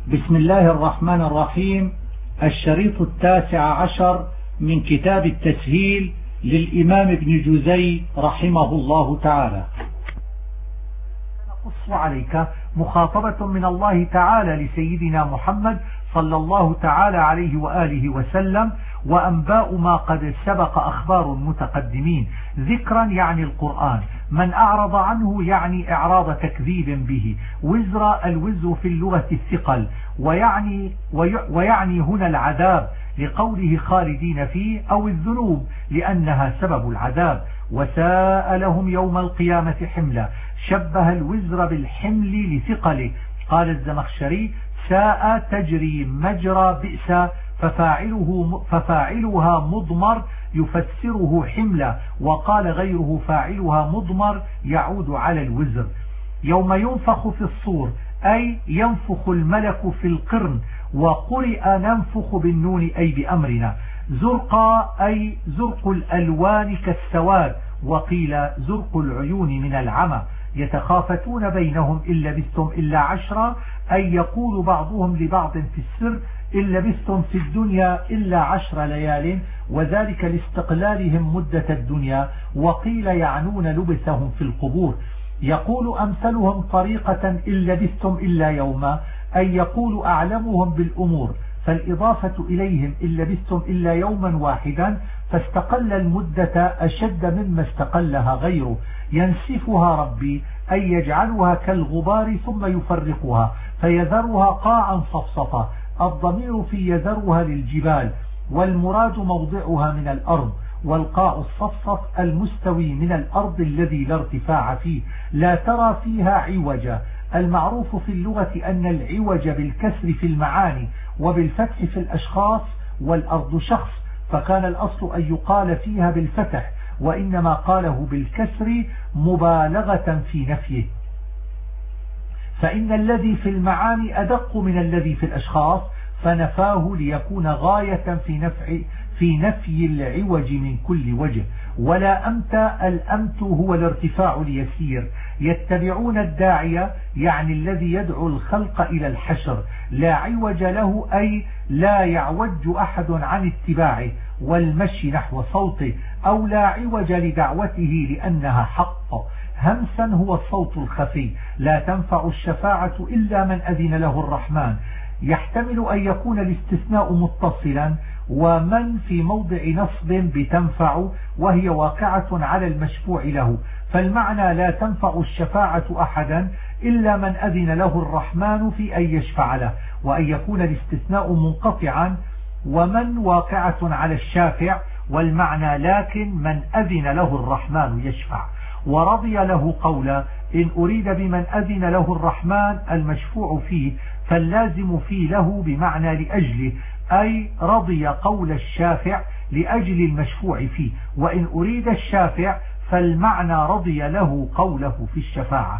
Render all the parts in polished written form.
بسم الله الرحمن الرحيم. الشريط 19 من كتاب التسهيل للإمام ابن جزي رحمه الله تعالى. نقص عليك مخاطبة من الله تعالى لسيدنا محمد صلى الله تعالى عليه وآله وسلم، وأنباء ما قد سبق أخبار المتقدمين، ذكرا يعني القرآن، من أعرض عنه يعني إعراض تكذيب به. وزر الوزر في اللغة الثقل، ويعني هنا العذاب لقوله خالدين فيه، أو الذنوب لأنها سبب العذاب. وساء لهم يوم القيامة حملا، شبه الوزر بالحمل لثقله. قال الزمخشري: ساء تجري مجرى بئس، ففاعلها مضمر يفسره حملا. وقال غيره: فاعلها مضمر يعود على الوزر. يوم ينفخ في الصور أي ينفخ الملك في القرن، وقرئ ننفخ بالنون أي بأمرنا. زرقا أي زرق الألوان كالسواد، وقيل زرق العيون من العمى. يتخافتون بينهم إن لبثتم إلا 10، أي يقول بعضهم لبعض في السر: إن لبثتم في الدنيا إلا 10 ليال، وذلك لاستقلالهم مدة الدنيا. وقيل يعنون لبثهم في القبور. يقول أمثلهم طريقة: إن لبثتم إلا يوما، أي يقول أعلمهم بالأمور، فالإضافة إليهم إن لبثتم إلا يوما واحدا، فاستقل المدة أشد مما استقلها غيره. ينسفها ربي أي يجعلها كالغبار ثم يفرقها فيذرها قاعا صفصفا. الضمير في يذرها للجبال، والمراد موضعها من الأرض، والقاع الصفصف المستوي من الأرض الذي لا ارتفاع فيه، لا ترى فيها عوجا. المعروف في اللغة أن العوج بالكسر في المعاني وبالفتح في الأشخاص، والأرض شخص، فكان الأصل أن يقال فيها بالفتح، وإنما قاله بالكسر مبالغة في نفيه، فإن الذي في المعاني أدق من الذي في الأشخاص، فنفاه ليكون غاية في نفي العوج من كل وجه. ولا أمت، الأمت هو الارتفاع اليسير. يتبعون الداعية يعني الذي يدعو الخلق إلى الحشر، لا عوج له أي لا يعوج أحد عن اتباعه والمشي نحو صوته، أو لا عوج لدعوته لأنها حق. همسا هو الصوت الخفي. لا تنفع الشفاعة إلا من أذن له الرحمن. يحتمل أن يكون الاستثناء متصلا، ومن في موضع نصب بتنفع، وهي واقعة على المشفوع له، فالمعنى لا تنفع الشفاعة أحدا إلا من أذن له الرحمن في أن يشفع له، وأن يكون الاستثناء منقطعا، ومن واقعة على الشافع، والمعنى لكن من أذن له الرحمن يشفع. ورضي له قولا، إن أريد بمن أذن له الرحمن المشفوع فيه، فاللازم فيه له بمعنى لأجله، أي رضي قول الشافع لأجل المشفوع فيه. وإن أريد الشافع فالمعنى رضي له قوله في الشفاعة.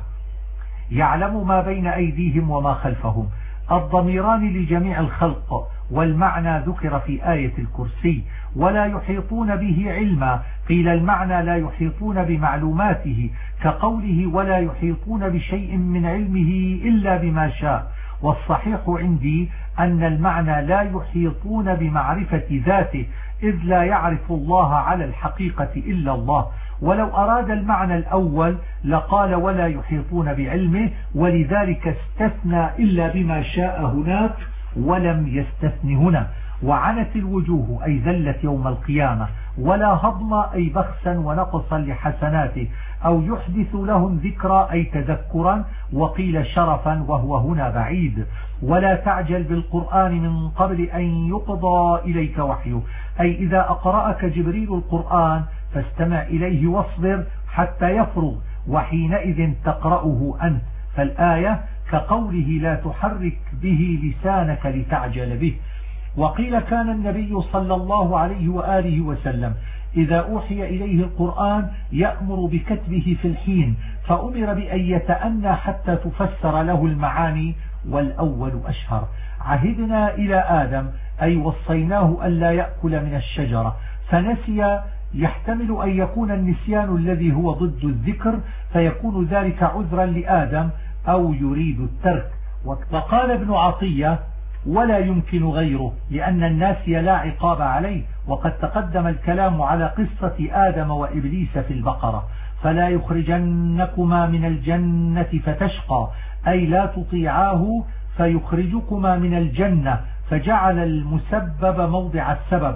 يعلم ما بين أيديهم وما خلفهم. الضميران لجميع الخلق، والمعنى ذكر في آية الكرسي. ولا يحيطون به علما، قيل المعنى لا يحيطون بمعلوماته، كقوله ولا يحيطون بشيء من علمه إلا بما شاء. والصحيح عندي أن المعنى لا يحيطون بمعرفة ذاته، إذ لا يعرف الله على الحقيقة إلا الله. ولو أراد المعنى الأول لقال ولا يحيطون بعلمه، ولذلك استثنى إلا بما شاء هناك ولم يستثن هنا. وعنت الوجوه أي ذلت يوم القيامة. ولا هضم أي بخسا ونقصا لحسناته، أو يحدث لهم ذكرى أي تذكرا، وقيل شرفا وهو هنا بعيد. ولا تعجل بالقرآن من قبل أن يقضى إليك وحيه، أي إذا أقرأك جبريل القرآن فاستمع إليه واصبر حتى يفرغ، وحينئذ تقرأه أنت. فالآية كقوله لا تحرك به لسانك لتعجل به. وقيل كان النبي صلى الله عليه وآله وسلم إذا أوحي إليه القرآن يأمر بكتبه في الحين، فأمر بأن يتأنى حتى تفسر له المعاني، والأول أشهر. عهدنا إلى آدم أي وصيناه ألا يأكل من الشجرة فنسي. يحتمل أن يكون النسيان الذي هو ضد الذكر، فيكون ذلك عذرا لآدم، أو يريد الترك. وقال ابن عطية: ولا يمكن غيره، لأن الناسي لا عقاب عليه، وقد تقدم الكلام على قصة آدم وإبليس في البقرة. فلا يخرجنكما من الجنة فتشقى، أي لا تطيعاه فيخرجكما من الجنة، فجعل المسبب موضع السبب.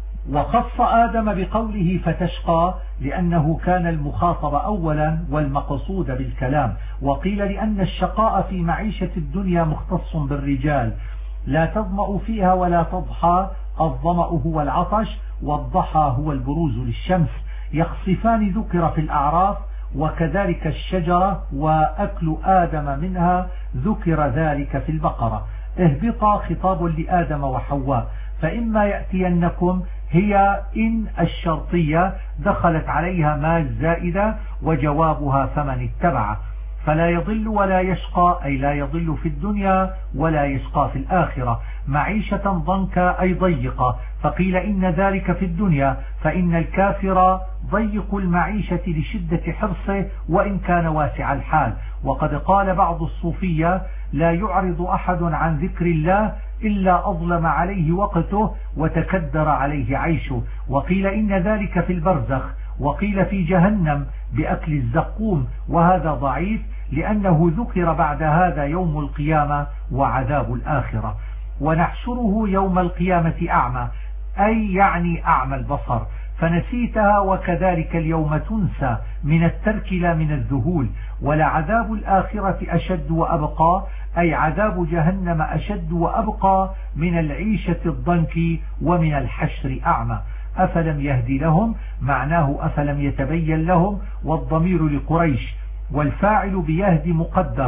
وخص آدم بقوله فتشقى لأنه كان المخاطب أولا والمقصود بالكلام. وقيل لأن الشقاء في معيشة الدنيا مختص بالرجال، لا تظمأ فيها ولا تضحى. الظمأ هو العطش، والضحى هو البروز للشمس. يخصفان ذكر في الأعراف، وكذلك الشجرة وأكل آدم منها ذكر ذلك في البقرة. اهبطا خطاب لآدم وحواء، فإما يأتينكم، هي إن الشرطية دخلت عليها ما الزائدة، وجوابها فمن اتبع. فلا يضل ولا يشقى، أي لا يضل في الدنيا ولا يشقى في الآخرة. معيشة ضنكا أي ضيقة، فقيل إن ذلك في الدنيا، فإن الكافر ضيق المعيشة لشدة حرصه وإن كان واسع الحال. وقد قال بعض الصوفية: لا يعرض أحد عن ذكر الله إلا أظلم عليه وقته وتكدر عليه عيشه. وقيل إن ذلك في البرزخ، وقيل في جهنم بأكل الزقوم، وهذا ضعيف لأنه ذكر بعد هذا يوم القيامة وعذاب الآخرة. ونحشره يوم القيامة أعمى، أي يعني أعمى البصر، فنسيتها، وكذلك اليوم تنسى من الترك لا من الذهول. ولعذاب الآخرة أشد وأبقى، أي عذاب جهنم أشد وأبقى من العيشة الضنك ومن الحشر أعمى. أفلم يهدي لهم، معناه أفلم يتبين لهم، والضمير لقريش، والفاعل بيهدي مقدر،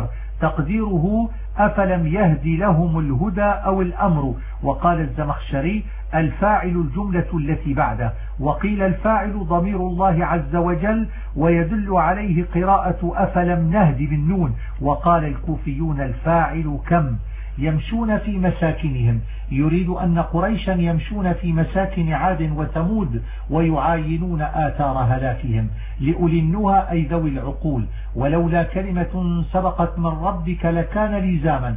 تقديره أفلم يهدي لهم الهدى أو الأمر. وقال الزمخشري: الفاعل الجملة التي بعده. وقيل الفاعل ضمير الله عز وجل، ويدل عليه قراءة أفلم نهدي بالنون. وقال الكوفيون الفاعل كم. يمشون في مساكنهم، يريد أن قريشا يمشون في مساكن عاد وثمود ويعاينون آثار هلاكهم. لأولي النهى أي ذوي العقول. ولولا كلمة سبقت من ربك لكان لزاما.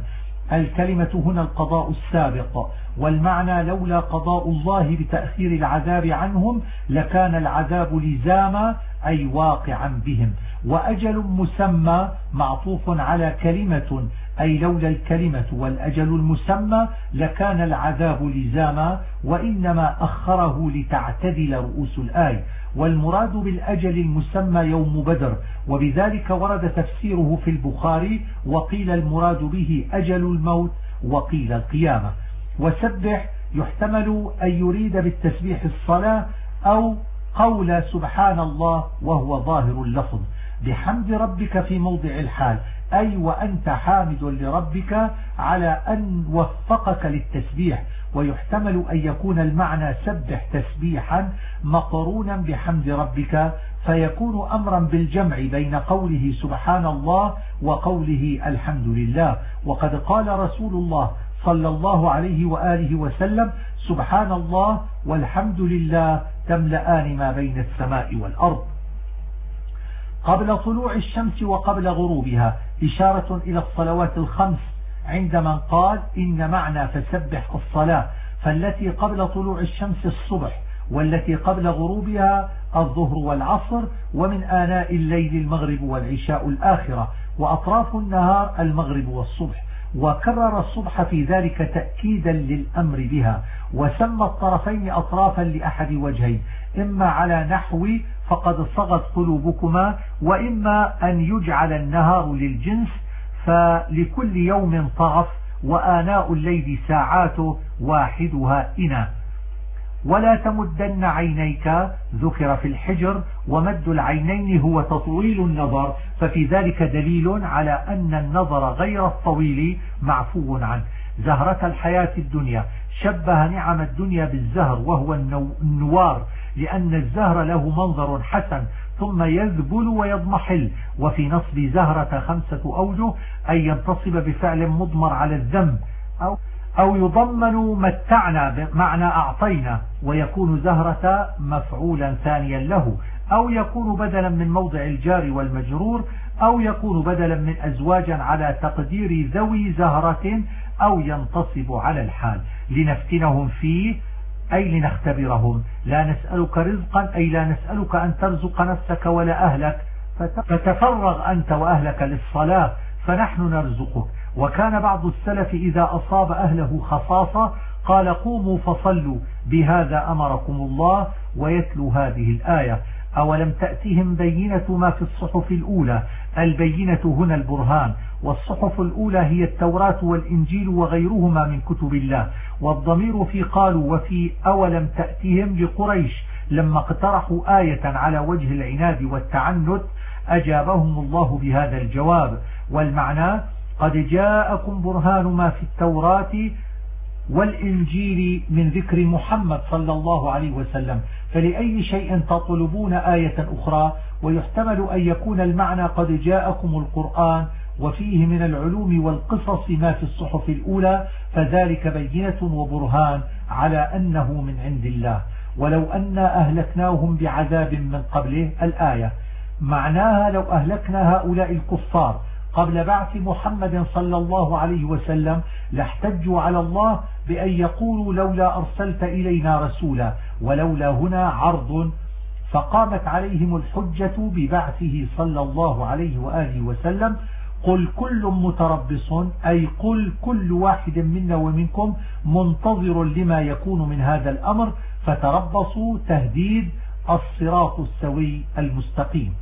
الكلمة هنا القضاء السابق، والمعنى لولا قضاء الله بتأخير العذاب عنهم لكان العذاب لزاما، أي واقعا بهم. وأجل مسمى معطوف على كلمة، أي لولا الكلمة والأجل المسمى لكان العذاب لزاما، وإنما أخره لتعتدل رؤوس الآية. والمراد بالأجل المسمى يوم بدر، وبذلك ورد تفسيره في البخاري، وقيل المراد به أجل الموت، وقيل القيامة. وسبح يحتمل أن يريد بالتسبيح الصلاة، أو قول سبحان الله وهو ظاهر اللفظ. بحمد ربك في موضع الحال، أي وأنت حامد لربك على أن وفقك للتسبيح. ويحتمل أن يكون المعنى سبح تسبيحا مقرونا بحمد ربك، فيكون أمرا بالجمع بين قوله سبحان الله وقوله الحمد لله. وقد قال رسول الله صلى الله عليه وآله وسلم: سبحان الله والحمد لله تملأان ما بين السماء والأرض. قبل طلوع الشمس وقبل غروبها، إشارة إلى الصلوات الخمس، عند من قال إن معنى فسبح الصلاة، فالتي قبل طلوع الشمس الصبح، والتي قبل غروبها الظهر والعصر، ومن آناء الليل المغرب والعشاء الآخرة، وأطراف النهار المغرب والصبح. وكرر الصبح في ذلك تأكيدا للأمر بها، وسمى الطرفين أطرافا لأحد وجهين، إما على نحو فقد صغت قلوبكما، وإما أن يجعل النهار للجنس، فلكل يوم طرف، وآناء الليل ساعاته واحدها إنا. ولا تمدن عينيك ذكر في الحجر، ومد العينين هو تطويل النظر، ففي ذلك دليل على أن النظر غير الطويل معفو عنه. زهرة الحياة الدنيا، شبه نعم الدنيا بالزهر وهو النوار، لأن الزهر له منظر حسن ثم يذبل ويضمحل. وفي نصب زهرة 5 أوجه: أن ينتصب بفعل مضمر على الذم، أو يضمن متعنا بمعنى أعطينا ويكون زهرة مفعولا ثانيا له، أو يكون بدلا من موضع الجار والمجرور، أو يكون بدلا من أزواجا على تقدير ذوي زهرة، أو ينتصب على الحال. لنفتنهم فيه أي لنختبرهم. لا نسألك رزقا أي لا نسألك أن ترزق نفسك ولا أهلك، فتفرغ أنت وأهلك للصلاة فنحن نرزقك. وكان بعض السلف إذا أصاب أهله خصاصة قال قوموا فصلوا بهذا أمركم الله، ويتلو هذه الآية: أولم تأتهم بينة ما في الصحف الأولى. البينة هنا البرهان، والصحف الأولى هي التوراة والإنجيل وغيرهما من كتب الله. والضمير في قالوا وفي أولم تأتهم لقريش لما اقترحوا آية على وجه العناد والتعنت أجابهم الله بهذا الجواب. والمعنى قد جاءكم برهان ما في التوراة والإنجيل من ذكر محمد صلى الله عليه وسلم، فلأي شيء تطلبون آية أخرى؟ ويحتمل أن يكون المعنى قد جاءكم القرآن وفيه من العلوم والقصص ما في الصحف الأولى، فذلك بينة وبرهان على أنه من عند الله. ولو أنا أهلكناهم بعذاب من قبله الآية معناها لو أهلكنا هؤلاء الكفار قبل بعث محمد صلى الله عليه وسلم لاحتجوا على الله بأن يقولوا لولا أرسلت إلينا رسولا، ولولا هنا عرض، فقامت عليهم الحجة ببعثه صلى الله عليه وآله وسلم. قل كل متربص أي قل كل واحد منا ومنكم منتظر لما يكون من هذا الأمر، فتربصوا تهديد الصراط السوي المستقيم.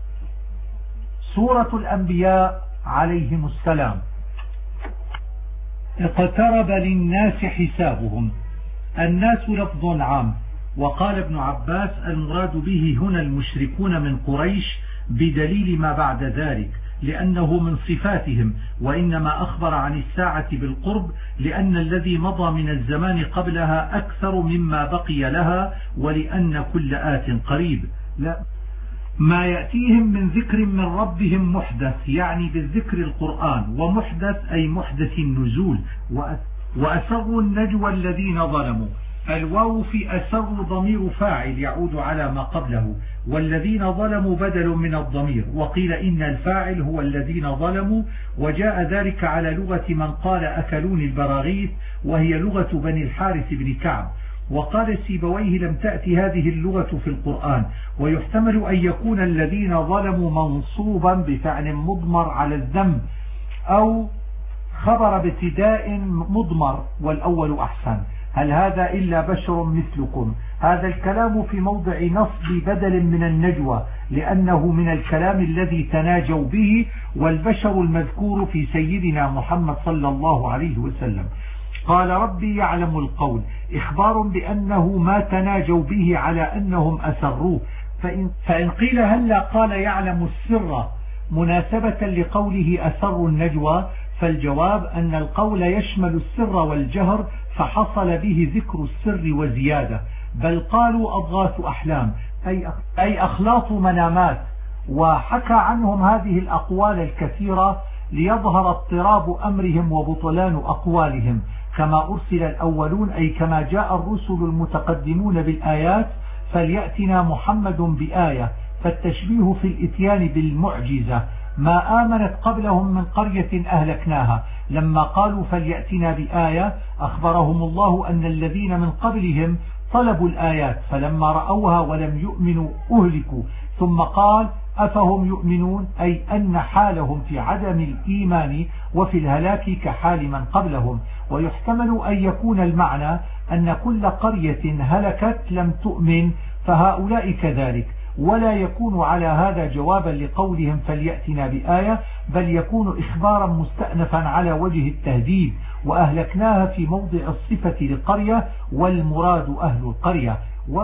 سورة الأنبياء عليهم السلام. اقترب للناس حسابهم. الناس لفظ عام، وقال ابن عباس المراد به هنا المشركون من قريش بدليل ما بعد ذلك، لأنه من صفاتهم، وإنما أخبر عن الساعة بالقرب لأن الذي مضى من الزمان قبلها أكثر مما بقي لها، ولأن كل آت قريب. لا ما يأتيهم من ذكر من ربهم محدث، يعني بالذكر القرآن، ومحدث أي محدث النزول. وأسروا النجوى الذين ظلموا. الواو في أسر ضمير فاعل يعود على ما قبله، والذين ظلموا بدل من الضمير، وقيل إن الفاعل هو الذين ظلموا، وجاء ذلك على لغة من قال أكلون البراغيث، وهي لغة بني الحارث بن كعب. وقال سيبويه لم تأتي هذه اللغة في القرآن، ويحتمل أن يكون الذين ظلموا منصوبا بفعل مضمر على الذنب، أو خبر ابتداء مضمر، والأول أحسن. هل هذا إلا بشر مثلكم؟ هذا الكلام في موضع نصب بدل من النجوى، لأنه من الكلام الذي تناجوا به، والبشر المذكور في سيدنا محمد صلى الله عليه وسلم. قال ربي يعلم القول، إخبار بأنه ما تناجوا به على أنهم أسروه. فإن قيل هلا قال يعلم السر مناسبة لقوله أسروا النجوى، فالجواب أن القول يشمل السر والجهر، فحصل به ذكر السر وزيادة. بل قالوا أضغاث أحلام أي أخلاط منامات. وحكى عنهم هذه الأقوال الكثيرة ليظهر اضطراب أمرهم وبطلان أقوالهم، كما أرسل الأولون أي كما جاء الرسل المتقدمون بالآيات فليأتنا محمد بآية، فالتشبيه في الإتيان بالمعجزة. ما آمنت قبلهم من قرية أهلكناها. لما قالوا فليأتنا بآية أخبرهم الله أن الذين من قبلهم طلبوا الآيات فلما رأوها ولم يؤمنوا أهلكوا، ثم قال أفهم يؤمنون أي أن حالهم في عدم الإيمان وفي الهلاك كحال من قبلهم. ويحتمل أن يكون المعنى أن كل قرية هلكت لم تؤمن فهؤلاء كذلك، ولا يكون على هذا جوابا لقولهم فليأتنا بآية، بل يكون إخبارا مستأنفا على وجه التهديد، وأهلكناها في موضع الصفة للقرية، والمراد أهل القرية.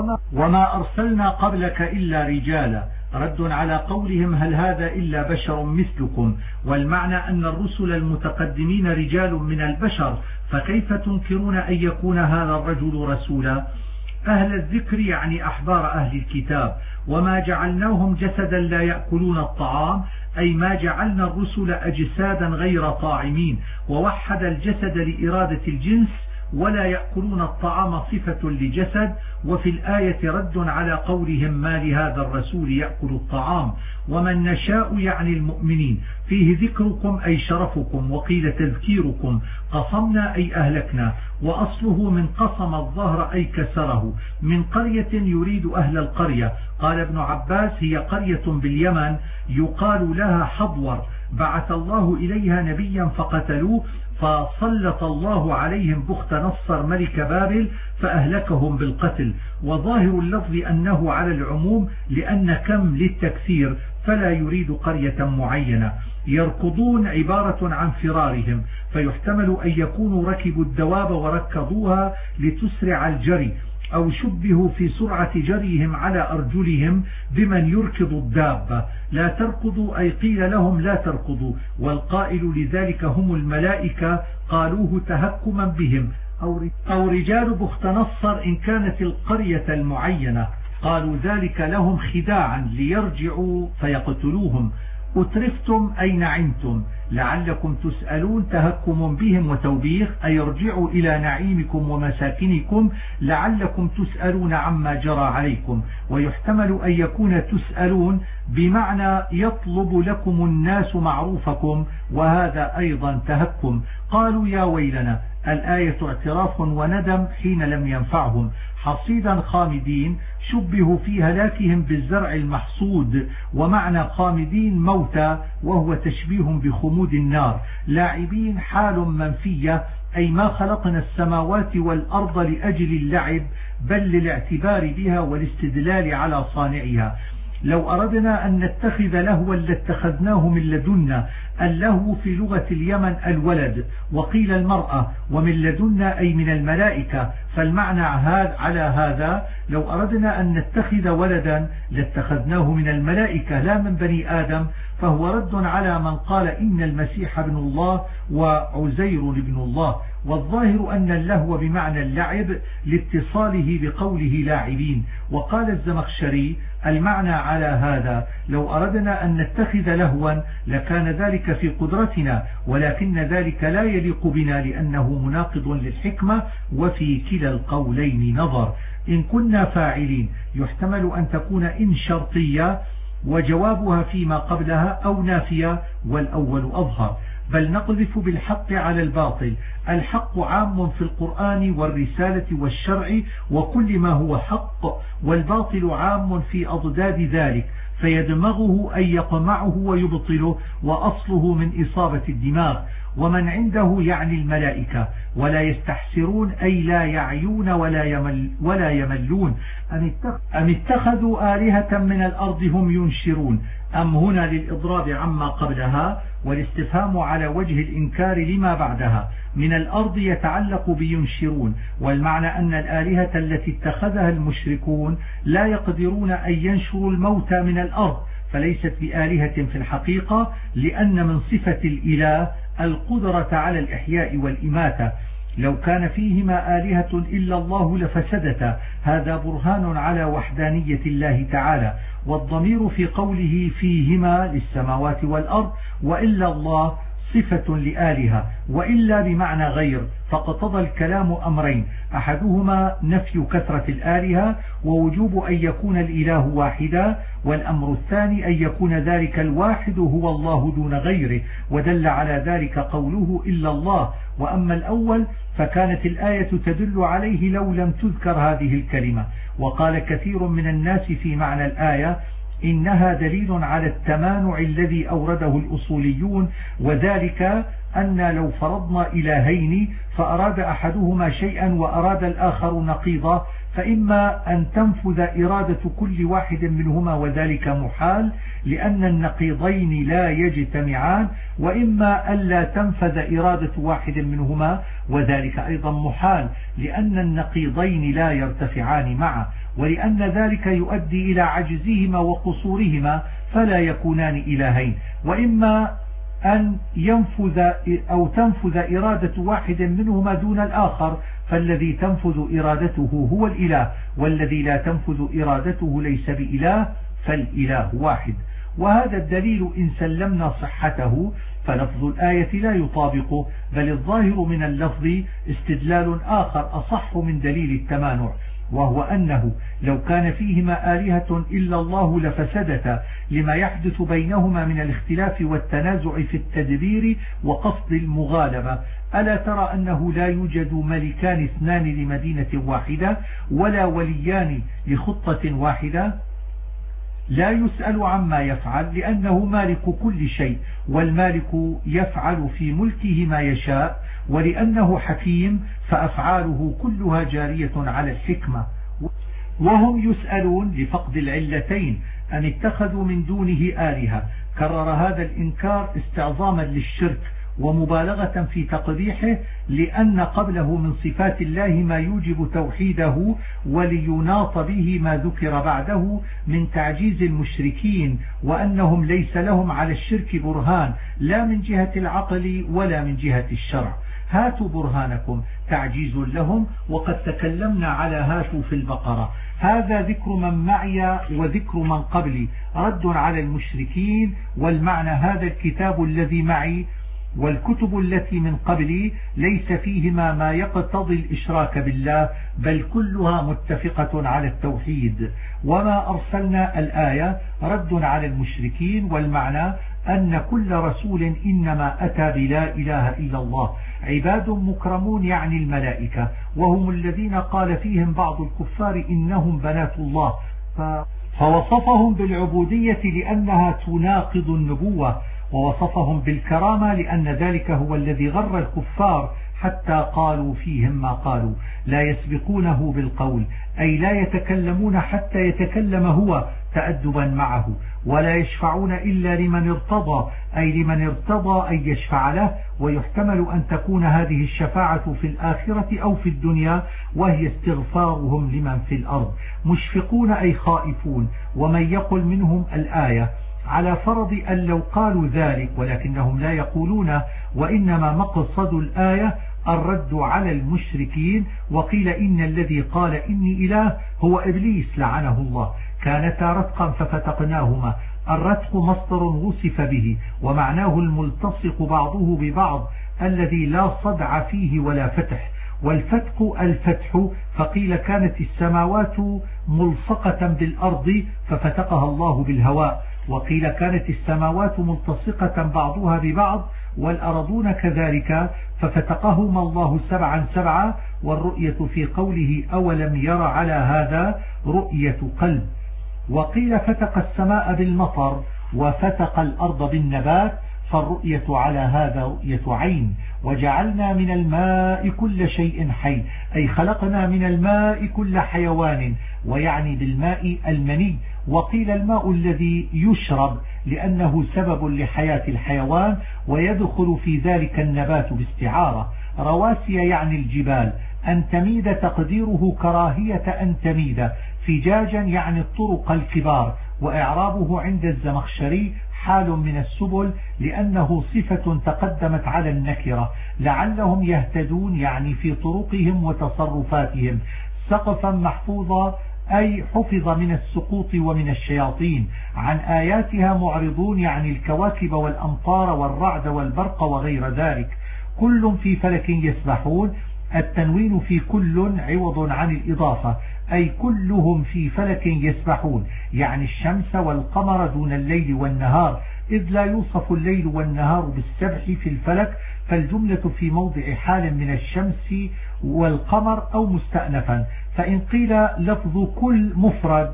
وما أرسلنا قبلك إلا رجالا، رد على قولهم هل هذا إلا بشر مثلكم، والمعنى أن الرسل المتقدمين رجال من البشر، فكيف تنكرون أن يكون هذا الرجل رسولا؟ أهل الذكر يعني أحبار أهل الكتاب، وما جعلناهم جسدا لا يأكلون الطعام أي ما جعلنا الرسل أجسادا غير طاعمين، ووحد الجسد لإرادة الجنس، ولا يأكلون الطعام صفة لجسد. وفي الآية رد على قولهم ما لهذا الرسول يأكل الطعام. ومن نشاء يعني المؤمنين، فيه ذكركم أي شرفكم، وقيل تذكيركم. قصمنا أي أهلكنا، وأصله من قصم الظهر أي كسره، من قرية يريد أهل القرية. قال ابن عباس هي قرية باليمن يقال لها حضور، بعث الله إليها نبيا فقتلوه، فسلط الله عليهم بخت نصر ملك بابل فأهلكهم بالقتل. وظاهر اللفظ أنه على العموم، لأن كم للتكثير فلا يريد قرية معينة. يركضون عبارة عن فرارهم، فيحتمل أن يكونوا ركبوا الدواب وركضوها لتسرع الجري، أو شبهوا في سرعة جريهم على أرجلهم بمن يركض الدابة. لا تركضوا أي قيل لهم لا تركضوا، والقائل لذلك هم الملائكة قالوه تهكما بهم، أو رجال بخت نصر إن كانت القرية المعينة، قالوا ذلك لهم خداعا ليرجعوا فيقتلوهم. أترفتم أي نعمتم، لعلكم تسألون تهكم بهم وتوبيخ، أي ارجعوا إلى نعيمكم ومساكنكم لعلكم تسألون عما جرى عليكم. ويحتمل أن يكون تسألون بمعنى يطلب لكم الناس معروفكم، وهذا أيضا تهكم. قالوا يا ويلنا، الآية اعتراف وندم حين لم ينفعهم. حصيدا خامدين، شبهوا في هلاكهم بالزرع المحصود، ومعنى خامدين موتى، وهو تشبيه بخمود النار. لاعبين حال منفية، أي ما خلقنا السماوات والأرض لأجل اللعب، بل للاعتبار بها والاستدلال على صانعها. لو أردنا أن نتخذ لهوا لاتخذناه من لدنا. اللهو في لغة اليمن الولد، وقيل المرأة، ومن لدنا أي من الملائكة، فالمعنى على هذا لو أردنا أن نتخذ ولدا لاتخذناه من الملائكة لا من بني آدم، فهو رد على من قال إن المسيح ابن الله وعزير ابن الله. والظاهر أن اللهو بمعنى اللعب لاتصاله بقوله لاعبين. وقال الزمخشري المعنى على هذا لو أردنا أن نتخذ لهوا لكان ذلك في قدرتنا، ولكن ذلك لا يليق بنا لأنه مناقض للحكمة، وفي كلا القولين نظر. إن كنا فاعلين يحتمل أن تكون إن شرطية وجوابها فيما قبلها، أو نافية والأول أظهر. بل نقذف بالحق على الباطل. الحق عام في القرآن والرسالة والشرع وكل ما هو حق، والباطل عام في أضداد ذلك، فيدمغه أي يقمعه ويبطله، وأصله من إصابة الدماغ. ومن عنده يعني الملائكة. ولا يستحسرون أي لا يعيون ولا يملون. أم اتخذوا آلهة من الأرض هم ينشرون. أم هنا للإضراب عما قبلها، والاستفهام على وجه الإنكار لما بعدها. من الأرض يتعلق بينشرون، والمعنى أن الآلهة التي اتخذها المشركون لا يقدرون أن ينشروا الموتى من الأرض، فليست بآلهة في الحقيقة، لأن من صفة الإله القدرة على الإحياء والإماتة. لو كان فيهما آلهة إلا الله لفسدتا. هذا برهان على وحدانية الله تعالى. والضمير في قوله فيهما للسماوات والأرض، وإلا الله صفة لآلهة، وإلا بمعنى غير، فاقتضى الكلام أمرين: أحدهما نفي كثرة الآلهة ووجوب أن يكون الإله واحدا، والأمر الثاني أن يكون ذلك الواحد هو الله دون غيره، ودل على ذلك قوله إلا الله. وأما الأول فكانت الآية تدل عليه لو لم تذكر هذه الكلمة. وقال كثير من الناس في معنى الآية إنها دليل على التمانع الذي أورده الأصوليون، وذلك أن لو فرضنا إلهين فأراد أحدهما شيئا وأراد الآخر نقيضا، فإما أن تنفذ إرادة كل واحد منهما وذلك محال لأن النقيضين لا يجتمعان، وإما ألا تنفذ إرادة واحد منهما وذلك أيضا محال لأن النقيضين لا يرتفعان معا، ولأن ذلك يؤدي إلى عجزهما وقصورهما فلا يكونان إلهين. وإما أن تنفذ إرادة واحد منهما دون الآخر، فالذي تنفذ إرادته هو الإله، والذي لا تنفذ إرادته ليس بإله، فالإله واحد. وهذا الدليل إن سلمنا صحته فلفظ الآية لا يطابقه، بل الظاهر من اللفظ استدلال آخر أصح من دليل التمانع، وهو أنه لو كان فيهما آلهة إلا الله لفسدتا لما يحدث بينهما من الاختلاف والتنازع في التدبير وقصد المغالبة. ألا ترى أنه لا يوجد ملكان اثنان لمدينة واحدة ولا وليان لخطة واحدة؟ لا يسأل عما يفعل لأنه مالك كل شيء، والمالك يفعل في ملكه ما يشاء، ولأنه حكيم فأفعاله كلها جارية على الحكمة. وهم يسألون لفقد العلتين أن اتخذوا من دونه آلهة. كرر هذا الإنكار استعظاما للشرك ومبالغة في تقبيحه، لأن قبله من صفات الله ما يوجب توحيده، وليناط به ما ذكر بعده من تعجيز المشركين، وأنهم ليس لهم على الشرك برهان لا من جهة العقل ولا من جهة الشرع. هاتوا برهانكم. تعجيز لهم، وقد تكلمنا على هاتوا في البقرة. هذا ذكر من معي وذكر من قبلي رد على المشركين، والمعنى هذا الكتاب الذي معي والكتب التي من قبلي ليس فيهما ما يقتضي الإشراك بالله، بل كلها متفقة على التوحيد. وما أرسلنا الآية رد على المشركين، والمعنى أن كل رسول إنما أتى بلا إله إلا الله. عباد مكرمون يعني الملائكة، وهم الذين قال فيهم بعض الكفار إنهم بنات الله، فوصفهم بالعبودية لأنها تناقض النبوة، ووصفهم بالكرامة لأن ذلك هو الذي غر الكفار حتى قالوا فيهم ما قالوا. لا يسبقونه بالقول أي لا يتكلمون حتى يتكلم هو تأدبا معه، ولا يشفعون إلا لمن ارتضى أي لمن ارتضى أن يشفع له. ويحتمل أن تكون هذه الشفاعة في الآخرة أو في الدنيا، وهي استغفارهم لمن في الأرض. مشفقون أي خائفون. ومن يقل منهم الآية على فرض أن لو قالوا ذلك، ولكنهم لا يقولون، وإنما مقصد الآية الرد على المشركين. وقيل إن الذي قال إني إله هو إبليس لعنه الله. كانتا رتقا ففتقناهما. الرتق مصدر وصف به، ومعناه الملتصق بعضه ببعض الذي لا صدع فيه ولا فتح. والفتق الفتح. فقيل كانت السماوات ملصقة بالأرض ففتقها الله بالهواء، وقيل كانت السماوات ملتصقة بعضها ببعض والأرضون كذلك ففتقهما الله سبعا سبعا. والرؤية في قوله أولم ير على هذا رؤية قلب. وقيل فتق السماء بالمطر وفتق الأرض بالنبات، فالرؤية على هذا رؤية عين. وجعلنا من الماء كل شيء حي أي خلقنا من الماء كل حيوان، ويعني بالماء المني. وقيل الماء الذي يشرب لأنه سبب لحياة الحيوان، ويدخل في ذلك النبات باستعارة. رواسي يعني الجبال. أن تميد تقديره كراهية أن تميد. فجاجا يعني الطرق الكبار. وإعرابه عند الزمخشري حال من السبل لأنه صفة تقدمت على النكرة. لعلهم يهتدون يعني في طرقهم وتصرفاتهم. سقفا محفوظا أي حفظ من السقوط ومن الشياطين. عن آياتها معرضون يعني الكواكب والأمطار والرعد والبرق وغير ذلك. كل في فلك يسبحون. التنوين في كل عوض عن الإضافة أي كلهم في فلك يسبحون، يعني الشمس والقمر دون الليل والنهار، إذ لا يوصف الليل والنهار بالسبح في الفلك، فالجملة في موضع حال من الشمس والقمر أو مستأنفا. فإن قيل لفظ كل مفرد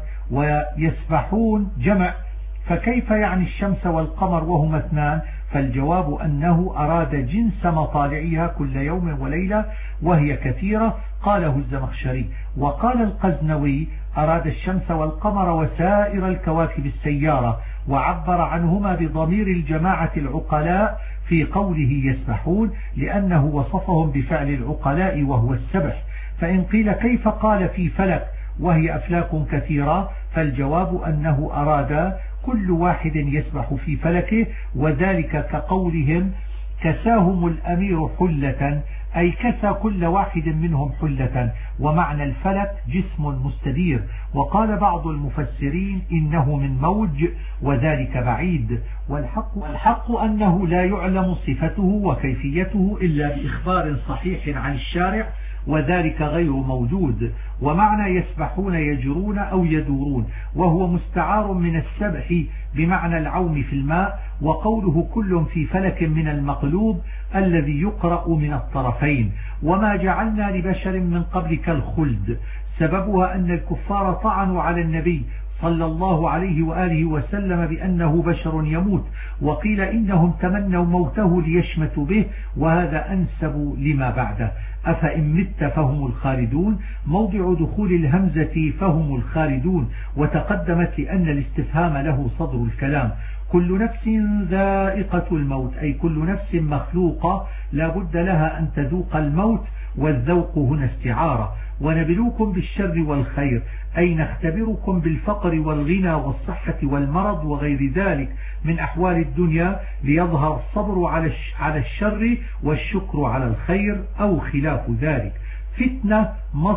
ويسبحون جمع، فكيف يعني الشمس والقمر وهما اثنان؟ فالجواب أنه أراد جنس مطالعها كل يوم وليلة وهي كثيرة، قاله الزمخشري. وقال القزنوي أراد الشمس والقمر وسائر الكواكب السيارة، وعبر عنهما بضمير الجماعة العقلاء في قوله يسبحون لأنه وصفهم بفعل العقلاء وهو السبح. فإن قيل كيف قال في فلك وهي أفلاك كثيرة؟ فالجواب أنه أراد كل واحد يسبح في فلكه، وذلك كقولهم كساهم الأمير حلة أي كسى كل واحد منهم حلة. ومعنى الفلك جسم مستدير. وقال بعض المفسرين إنه من موج وذلك بعيد. والحق أنه لا يعلم صفته وكيفيته إلا بإخبار صحيح عن الشارع، وذلك غير موجود. ومعنى يسبحون يجرون أو يدورون، وهو مستعار من السبح بمعنى العوم في الماء. وقوله كل في فلك من المقلوب الذي يقرأ من الطرفين. وما جعلنا لبشر من قبلك الخلد، سببها أن الكفار طعنوا على النبي صلى الله عليه وآله وسلم بأنه بشر يموت، وقيل إنهم تمنوا موته ليشمتوا به، وهذا أنسب لما بعده. أفإن مت فهم الخالدون، موضع دخول الهمزة فهم الخالدون، وتقدمت لأن الاستفهام له صدر الكلام. كل نفس ذائقة الموت، أي كل نفس مخلوقة لا بد لها أن تذوق الموت، والذوق هنا استعارة. ونبلوكم بالشر والخير، أي نختبركم بالفقر والغنى والصحة والمرض وغير ذلك من أحوال الدنيا، ليظهر الصبر على الشر والشكر على الخير أو خلاف ذلك. فتنة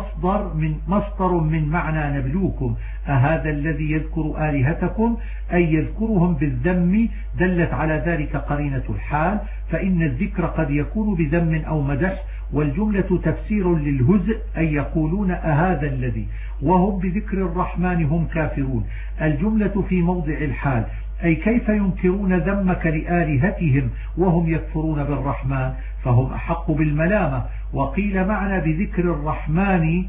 مصدر من معنى نبلوكم. أهذا الذي يذكر آلهتكم، أي يذكرهم بالذم، دلت على ذلك قرينة الحال، فإن الذكر قد يكون بذم أو مدح، والجملة تفسير للهزء، أي يقولون أهذا الذي، وهم بذكر الرحمن هم كافرون. الجملة في موضع الحال، أي كيف ينكرون ذمك لآلهتهم وهم يكفرون بالرحمن، فهم أحق بالملامة. وقيل معنى بذكر الرحمن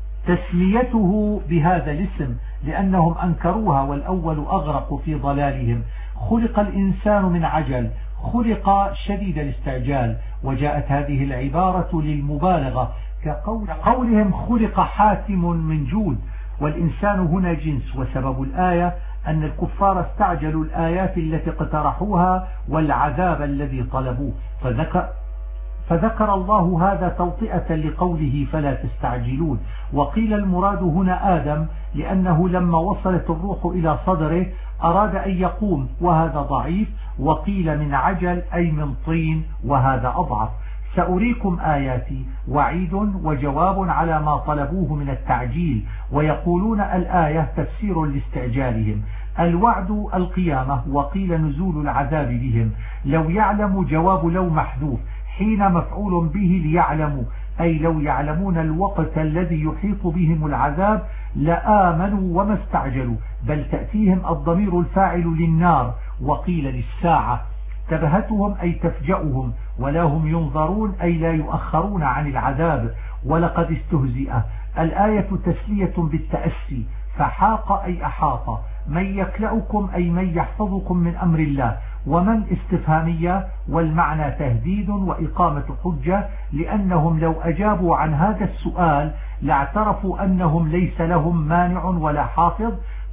تسميته بهذا الاسم لأنهم أنكروها، والأول أغرق في ضلالهم. خلق الإنسان من عجل، خلق شديد الاستعجال، وجاءت هذه العبارة للمبالغة كقولهم خلق حاتم من جود، والإنسان هنا جنس. وسبب الآية أن الكفار استعجلوا الآيات التي اقترحوها والعذاب الذي طلبوه، فذكر الله هذا توطئة لقوله فلا تستعجلون. وقيل المراد هنا آدم، لأنه لما وصلت الروح إلى صدره أراد أن يقوم، وهذا ضعيف. وقيل من عجل أي من طين، وهذا أضعف. سأريكم آياتي، وعيد وجواب على ما طلبوه من التعجيل. ويقولون الآية تفسير لاستعجالهم. الوعد القيامة، وقيل نزول العذاب بهم. لو يعلم جواب لو محذوف، حين مفعول به ليعلموا، أي لو يعلمون الوقت الذي يحيط بهم العذاب لآمنوا وما استعجلوا، بل تأتيهم الضمير الفاعل للنار. وقيل للساعة، تبهتهم أي تفجأهم، ولا هم ينظرون أي لا يؤخرون عن العذاب. ولقد استهزئ، الآية تسلية بالتأسي، فحاق أي أحاط. من يكلأكم أي من يحفظكم من أمر الله. ومن استفهامية، والمعنى تهديد وإقامة حجة، لأنهم لو أجابوا عن هذا السؤال لاعترفوا أنهم ليس لهم مانع ولا حافظ.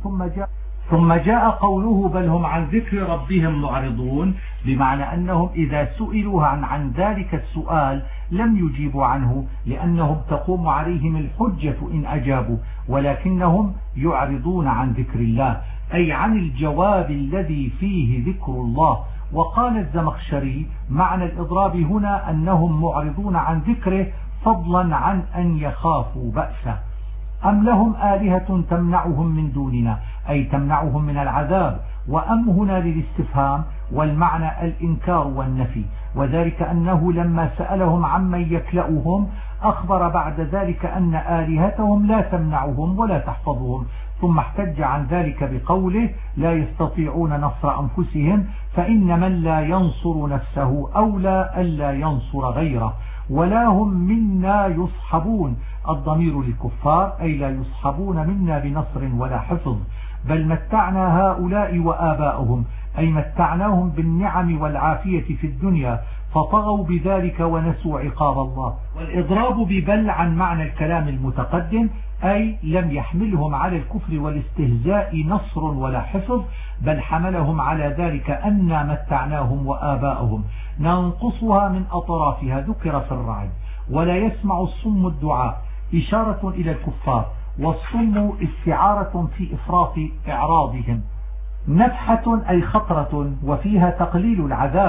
ثم جاء قوله بل هم عن ذكر ربهم معرضون، بمعنى أنهم إذا سئلوا عن ذلك السؤال لم يجيبوا عنه، لأنهم تقوم عليهم الحجة إن أجابوا، ولكنهم يعرضون عن ذكر الله، أي عن الجواب الذي فيه ذكر الله. وقال الزمخشري معنى الإضراب هنا أنهم معرضون عن ذكره فضلا عن أن يخافوا بأسه. أم لهم آلهة تمنعهم من دوننا، أي تمنعهم من العذاب. وأم هنا للاستفهام، والمعنى الإنكار والنفي، وذلك أنه لما سألهم عمن يكلأهم أخبر بعد ذلك أن آلهتهم لا تمنعهم ولا تحفظهم، ثم احتج عن ذلك بقوله لا يستطيعون نصر أنفسهم، فإن من لا ينصر نفسه أولى ألا ينصر غيره. ولا هم منا يصحبون، الضمير للكفار، أي لا يصحبون منا بنصر ولا حفظ، بل متعنا هؤلاء وآباؤهم، أي متعناهم بالنعم والعافية في الدنيا فطغوا بذلك ونسوا عقاب الله. والإضراب ببل عن معنى الكلام المتقدم، أي لم يحملهم على الكفر والاستهزاء نصر ولا حفظ، بل حملهم على ذلك أن متعناهم وآباؤهم. ننقصها من أطرافها، ذكر في الرعد. ولا يسمع الصم الدعاء، إشارة إلى الكفار، والصم استعارة في إفراط إعراضهم. نفحة أي خطرة، وفيها تقليل العذاب.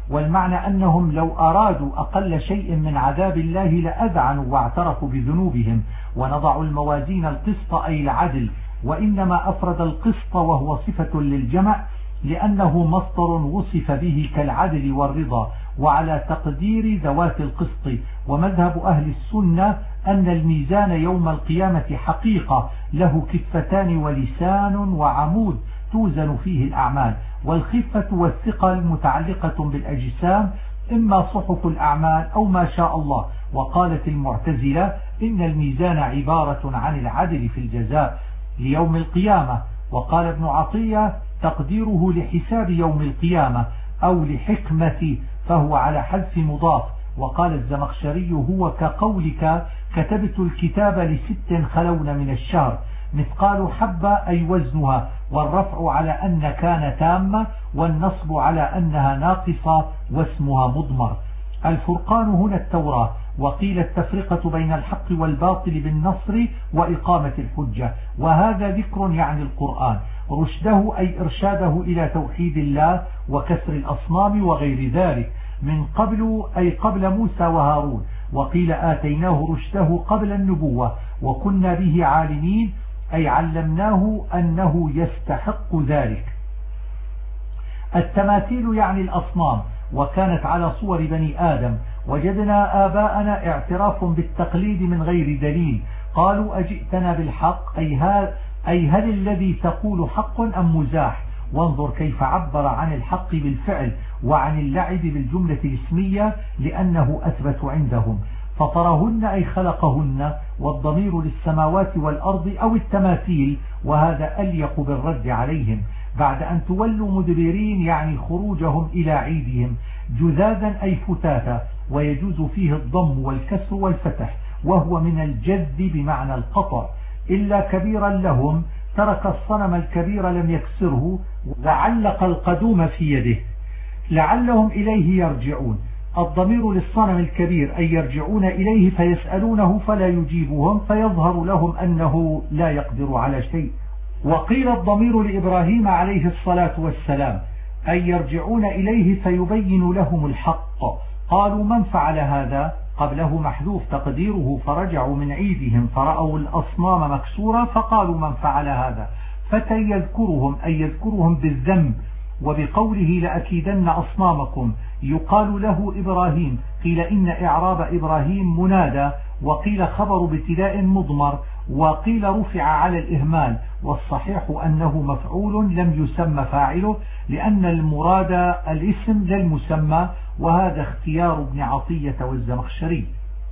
والمعنى أنهم لو أرادوا أقل شيء من عذاب الله لأذعنوا واعترفوا بذنوبهم. ونضع الموازين القسط أي العدل، وإنما أفرد القسط وهو صفة للجمع لأنه مصدر وصف به كالعدل والرضا وعلى تقدير ذوات القسط. ومذهب أهل السنة أن الميزان يوم القيامة حقيقة له كفتان ولسان وعمود توزن فيه الأعمال، والخفة والثقل متعلقة بالأجسام، إما صحف الأعمال أو ما شاء الله. وقالت المعتزلة إن الميزان عبارة عن العدل في الجزاء ليوم القيامة. وقال ابن عطية تقديره لحساب يوم القيامة أو لحكمة، فهو على حذف مضاف. وقال الزمخشري هو كقولك كتبت الكتاب ل6 خلون من الشهر، مثقال حبة أي وزنها، والرفع على أن كان تامة، والنصب على أنها ناقصة واسمها مضمر. الفرقان هنا التوراة، وقيل التفرقة بين الحق والباطل بالنصر وإقامة الحجة، وهذا ذكر يعني القرآن. رشده أي إرشاده إلى توحيد الله وكسر الأصنام وغير ذلك، من قبل أي قبل موسى وهارون. وقيل آتيناه رشده قبل النبوة وكنا به عالمين أي علمناه أنه يستحق ذلك. التماثيل يعني الأصنام، وكانت على صور بني آدم. وجدنا آباءنا اعتراف بالتقليد من غير دليل، قالوا أجئتنا بالحق أي هل الذي تقول حق أم مزاح؟ وانظر كيف عبر عن الحق بالفعل وعن اللعب بالجملة الاسمية لأنه أثبت عندهم. فطرهن أي خلقهن، والضمير للسماوات والأرض أو التماثيل، وهذا أليق بالرد عليهم. بعد أن تولوا مدبرين يعني خروجهم إلى عيدهم. جذاذا أي فتاتا، ويجوز فيه الضم والكسر والفتح، وهو من الجذ بمعنى القطع. إلا كبيرا لهم ترك الصنم الكبير لم يكسره وعلق القدوم في يده لعلهم إليه يرجعون. الضمير للصنم الكبير أي يرجعون إليه فيسألونه فلا يجيبهم، فيظهر لهم أنه لا يقدر على شيء. وقيل الضمير لإبراهيم عليه الصلاة والسلام أي يرجعون إليه فيبين لهم الحق. قالوا من فعل هذا؟ قبله محذوف تقديره فرجعوا من عيدهم فرأوا الأصنام مكسورة فقالوا من فعل هذا. فتى يذكرهم أي يذكرهم بالذنب. وبقوله لأكيدن أصنامكم يقال له إبراهيم، قيل إن إعراب إبراهيم منادى، وقيل خبر ابتداء مضمر، وقيل رفع على الإهمال، والصحيح أنه مفعول لم يسمى فاعله لأن المراد الاسم للمسمى، وهذا اختيار ابن عطية والزمخشري.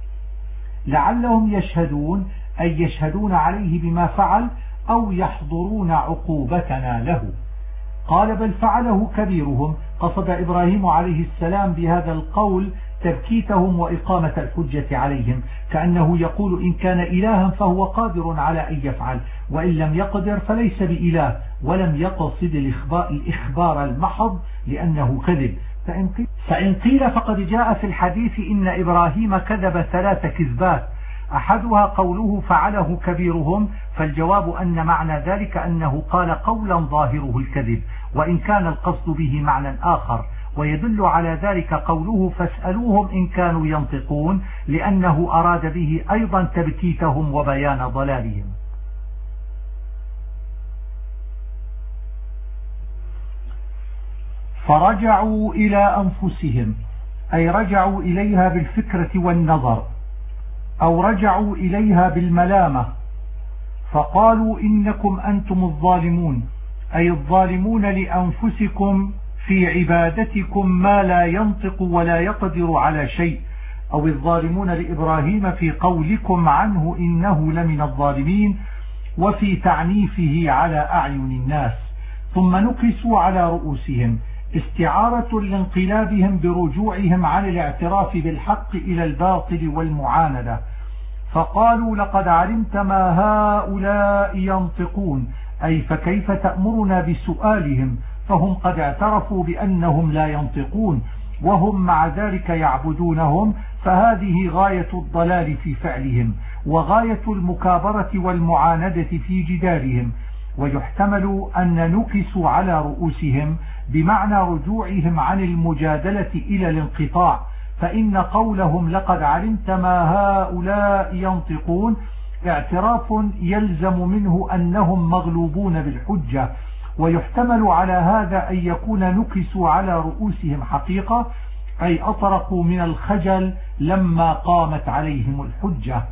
لعلهم يشهدون أي يشهدون عليه بما فعل أو يحضرون عقوبتنا له. قال بل فعله كبيرهم، قصد إبراهيم عليه السلام بهذا القول تبكيتهم وإقامة الحجة عليهم، كأنه يقول إن كان إلها فهو قادر على أن يفعل، وإن لم يقدر فليس بإله، ولم يقصد الإخبار المحض لأنه كذب. فإن قيل فقد جاء في الحديث إن إبراهيم كذب 3 كذبات، أحدها قوله فعله كبيرهم، فالجواب أن معنى ذلك أنه قال قولا ظاهره الكذب، وإن كان القصد به معنى آخر. ويدل على ذلك قوله فاسألوهم إن كانوا ينطقون، لأنه أراد به أيضا تبكيتهم وبيان ضلالهم. فرجعوا إلى أنفسهم أي رجعوا إليها بالفكرة والنظر، أو رجعوا إليها بالملامة، فقالوا إنكم أنتم الظالمون أي الظالمون لأنفسكم في عبادتكم ما لا ينطق ولا يقدر على شيء، أو الظالمون لإبراهيم في قولكم عنه إنه لمن الظالمين، وفي تعنيفه على أعين الناس. ثم نكسوا على رؤوسهم استعارة لانقلابهم برجوعهم عن الاعتراف بالحق إلى الباطل والمعاندة، فقالوا لقد علمت ما هؤلاء ينطقون أي فكيف تأمرنا بسؤالهم، فهم قد اعترفوا بأنهم لا ينطقون وهم مع ذلك يعبدونهم، فهذه غاية الضلال في فعلهم وغاية المكابرة والمعاندة في جدالهم. ويحتمل أن نكسوا على رؤوسهم بمعنى رجوعهم عن المجادلة إلى الانقطاع، فإن قولهم لقد علمت ما هؤلاء ينطقون اعتراف يلزم منه أنهم مغلوبون بالحجة. ويحتمل على هذا أن يكون نكسوا على رؤوسهم حقيقة، أي أطرقوا من الخجل لما قامت عليهم الحجة.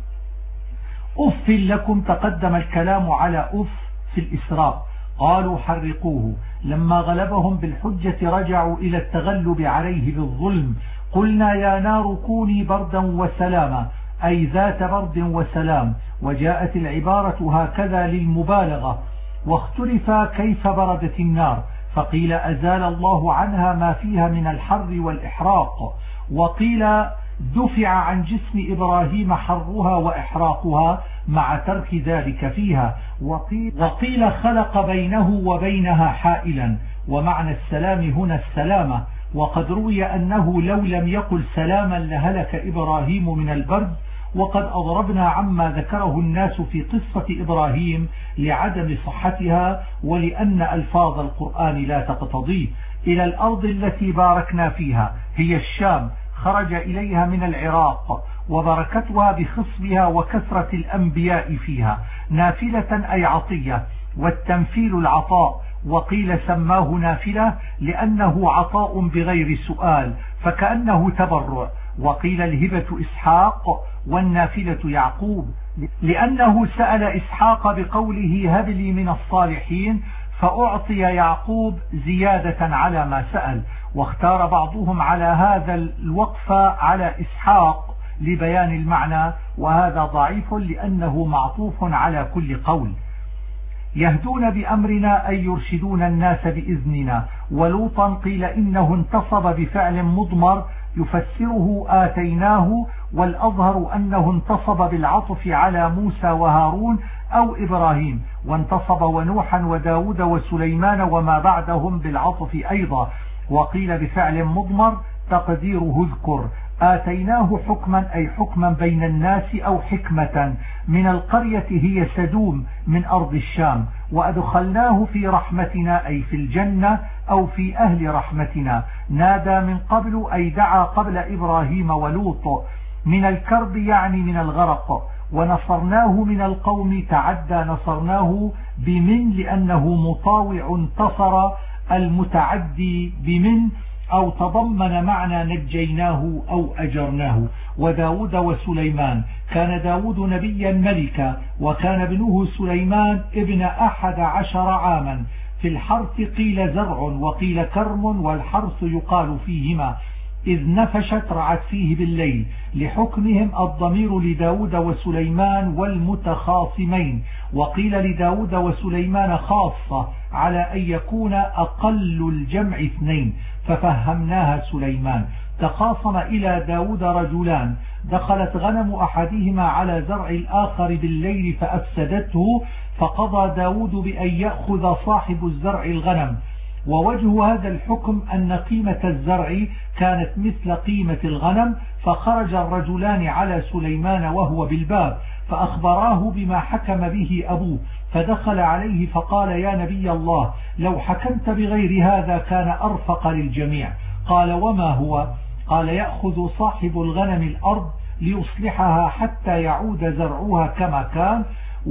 أف لكم، تقدم الكلام على أف في الإسراء. قالوا حرقوه. لما غلبهم بالحجة رجعوا إلى التغلب عليه بالظلم. قلنا يا نار كوني بردا وسلاما، أي ذات برد وسلام، وجاءت العبارة هكذا للمبالغة. واختلف كيف بردت النار، فقيل أزال الله عنها ما فيها من الحر والإحراق، وقيل دفع عن جسم إبراهيم حرها وإحراقها مع ترك ذلك فيها، وقيل خلق بينه وبينها حائلا، ومعنى السلام هنا السلامة. وقد روي أنه لو لم يقل سلاما لهلك إبراهيم من البرد، وقد أضربنا عما ذكره الناس في قصة إبراهيم لعدم صحتها ولأن ألفاظ القرآن لا تقتضيه. إلى الأرض التي باركنا فيها، هي الشام، خرج إليها من العراق، وبركتها بخصبها وكثرة الأنبياء فيها. نافلة أي عطية، والتنفيل العطاء، وقيل سماه نافلة لأنه عطاء بغير سؤال فكأنه تبرع. وقيل الهبة إسحاق والنافلة يعقوب، لأنه سأل إسحاق بقوله هب لي من الصالحين، فأعطي يعقوب زيادة على ما سأل. واختار بعضهم على هذا الوقف على إسحاق لبيان المعنى، وهذا ضعيف لأنه معطوف على كل قول. يهدون بأمرنا أي يرشدون الناس بإذننا. ولوطا قيل إنه انتصب بفعل مضمر يفسره آتيناه، والأظهر أنه انتصب بالعطف على موسى وهارون أو إبراهيم، وانتصب ونوحا وداود وسليمان وما بعدهم بالعطف أيضا. وقيل بفعل مضمر تقديره اذكر. آتيناه حكما أي حكما بين الناس أو حكمة. من القرية هي سدوم من أرض الشام. وأدخلناه في رحمتنا أي في الجنة أو في أهل رحمتنا. نادى من قبل أي دعا قبل إبراهيم ولوط. من الكرب يعني من الغرق. ونصرناه من القوم تعدى نصرناه بمن لأنه مطاوع انتصر المتعدي بمن، أو تضمن معنى نجيناه أو أجرناه. وداود وسليمان، كان داود نبيا ملكا، وكان ابنه سليمان ابن 11 عاما. في الحرث قيل زرع وقيل كرم، والحرث يقال فيهما. إذ نفشت رعت فيه بالليل. لحكمهم الضمير لداود وسليمان والمتخاصمين. وقيل لداود وسليمان خاصة على أن يكون أقل الجمع 2، ففهمناها سليمان. تخاصم إلى داود رجلان، دخلت غنم أحدهما على زرع الآخر بالليل فأفسدته، فقضى داود بأن يأخذ صاحب الزرع الغنم. ووجه هذا الحكم أن قيمة الزرع كانت مثل قيمة الغنم، فخرج الرجلان على سليمان وهو بالباب فأخبراه بما حكم به أبوه، فدخل عليه فقال يا نبي الله لو حكمت بغير هذا كان أرفق للجميع. قال وما هو؟ قال يأخذ صاحب الغنم الأرض ليصلحها حتى يعود زرعها كما كان،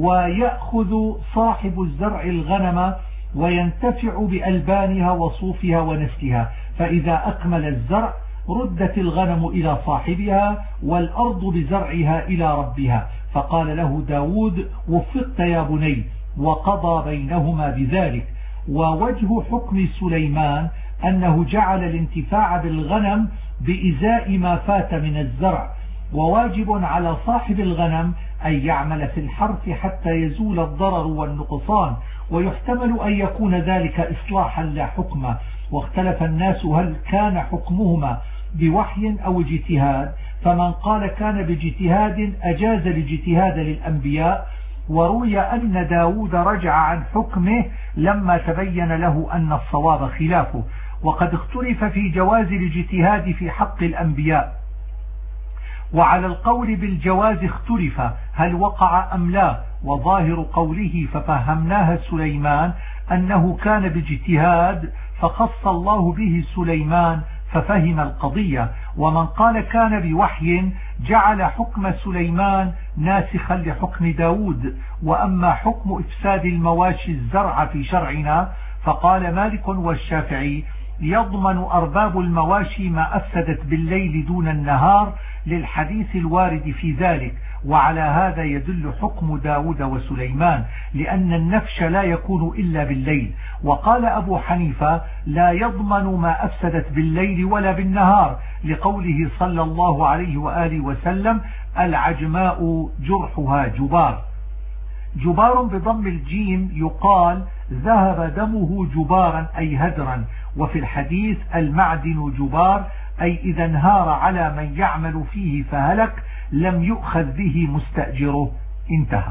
ويأخذ صاحب الزرع الغنم وينتفع بألبانها وصوفها ونسلها، فإذا أكمل الزرع ردت الغنم إلى صاحبها والأرض بزرعها إلى ربها. فقال له داود وفقت يا بني، وقضى بينهما بذلك. ووجه حكم سليمان أنه جعل الانتفاع بالغنم بإزاء ما فات من الزرع، وواجب على صاحب الغنم أن يعمل في الحرث حتى يزول الضرر والنقصان، ويحتمل أن يكون ذلك إصلاحا لا حكما. واختلف الناس هل كان حكمهما بوحي أو اجتهاد، فمن قال كان باجتهاد أجاز الاجتهاد للأنبياء. وروي أن داود رجع عن حكمه لما تبين له أن الصواب خلافه. وقد اختلف في جواز الاجتهاد في حق الأنبياء، وعلى القول بالجواز اختلف هل وقع أم لا، وظاهر قوله ففهمناها سليمان أنه كان باجتهاد فخص الله به سليمان ففهم القضية. ومن قال كان بوحي جعل حكم سليمان ناسخا لحكم داود. وأما حكم إفساد المواشي الزرع في شرعنا فقال مالك والشافعي يضمن أرباب المواشي ما أفسدت بالليل دون النهار للحديث الوارد في ذلك، وعلى هذا يدل حكم داود وسليمان لأن النفش لا يكون إلا بالليل. وقال أبو حنيفة لا يضمن ما أفسدت بالليل ولا بالنهار لقوله صلى الله عليه وآله وسلم العجماء جرحها جبار. جبار بضم الجيم يقال ذهب دمه جبارا أي هدرا، وفي الحديث المعدن جبار أي إذا انهار على من يعمل فيه فهلك لم يؤخذ به مستأجره. انتهى.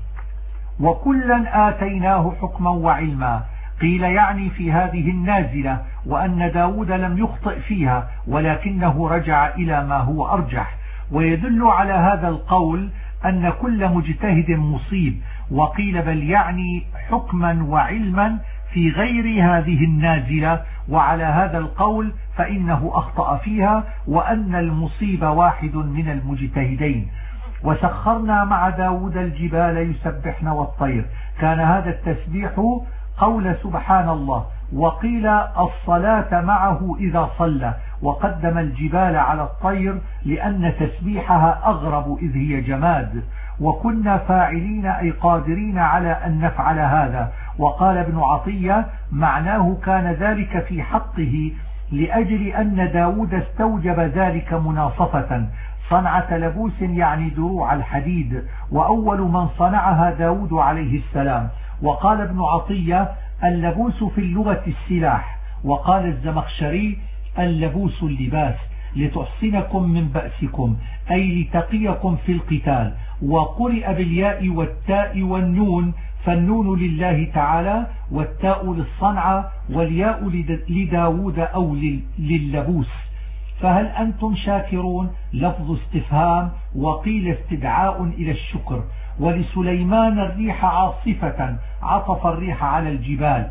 وكلا آتيناه حكما وعلما، قيل يعني في هذه النازلة، وأن داود لم يخطئ فيها ولكنه رجع إلى ما هو أرجح. ويدل على هذا القول أن كل مجتهد مصيب، وقيل بل يعني حكما وعلما في غير هذه النازلة، وعلى هذا القول فإنه أخطأ فيها، وأن المصيب واحد من المجتهدين. وسخرنا مع داود الجبال يسبحن والطير، كان هذا التسبيح قول سبحان الله. وقيل الصلاة معه إذا صلى، وقدم الجبال على الطير لأن تسبيحها أغرب إذ هي جماد. وكنا فاعلين أي قادرين على أن نفعل هذا. وقال ابن عطية معناه كان ذلك في حقه لأجل أن داود استوجب ذلك مناصفة، صنعة لبوس يعني دروع الحديد، وأول من صنعها داود عليه السلام. وقال ابن عطية اللبوس في اللغة السلاح. وقال الزمخشري اللبوس اللباس لتحصنكم من بأسكم أي لتقيكم في القتال. وقرئ بالياء والتاء والنون، فالنون لله تعالى والتاء للصنعة والياء لداود أو لللبوس. فهل أنتم شاكرون؟ لفظ استفهام، وقيل استدعاء إلى الشكر. ولسليمان الريح عاصفة، عطف الريح على الجبال،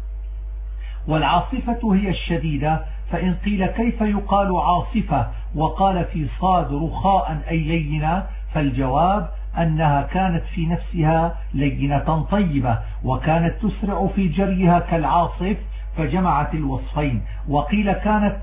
والعاصفة هي الشديدة. فإن قيل كيف يقال عاصفة وقال في صاد رخاء أي لينة، فالجواب أنها كانت في نفسها لينة طيبة، وكانت تسرع في جريها كالعاصف، فجمعت الوصفين. وقيل كانت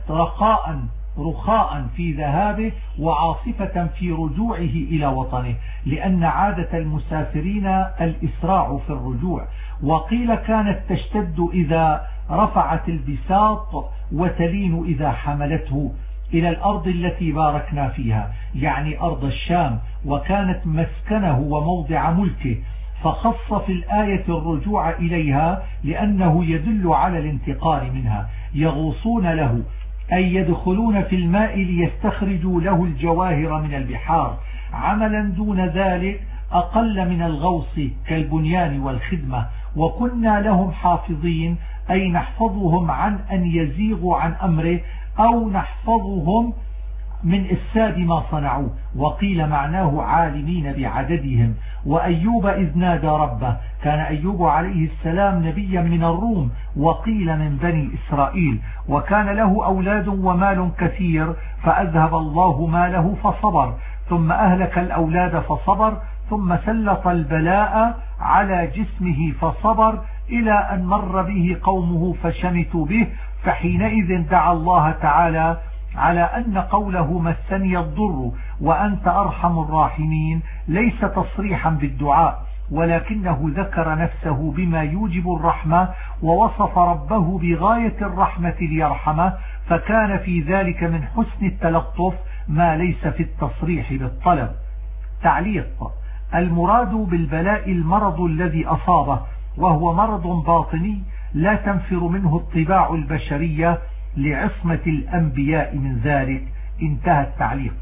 رخاء في ذهابه وعاصفة في رجوعه إلى وطنه، لأن عادة المسافرين الإسراع في الرجوع. وقيل كانت تشتد إذا رفعت البساط وتلين إذا حملته إلى الأرض التي باركنا فيها، يعني أرض الشام، وكانت مسكنه وموضع ملكه، فخص في الآية الرجوع إليها لأنه يدل على الانتقال منها. يغوصون له أي يدخلون في الماء ليستخرجوا له الجواهر من البحار، عملا دون ذلك أقل من الغوص كالبنيان والخدمة. وكنا لهم حافظين أي نحفظهم عن أن يزيغوا عن أمره، أو نحفظهم من إفساد ما صنعوا. وقيل معناه عالمين بعددهم. وأيوب إذ نادى ربه، كان أيوب عليه السلام نبيا من الروم، وقيل من بني إسرائيل. وكان له أولاد ومال كثير، فأذهب الله ماله فصبر، ثم أهلك الأولاد فصبر، ثم سلط البلاء على جسمه فصبر، إلى أن مر به قومه فشمتوا به، فحينئذ دعا الله تعالى على أن قوله مسني الضر وأنت أرحم الراحمين ليس تصريحا بالدعاء، ولكنه ذكر نفسه بما يوجب الرحمة، ووصف ربه بغاية الرحمة ليرحمه، فكان في ذلك من حسن التلطف ما ليس في التصريح بالطلب. تعليق: المراد بالبلاء المرض الذي أصابه، وهو مرض باطني لا تنفر منه الطباع البشرية لعصمة الأنبياء من ذلك. انتهى التعليق.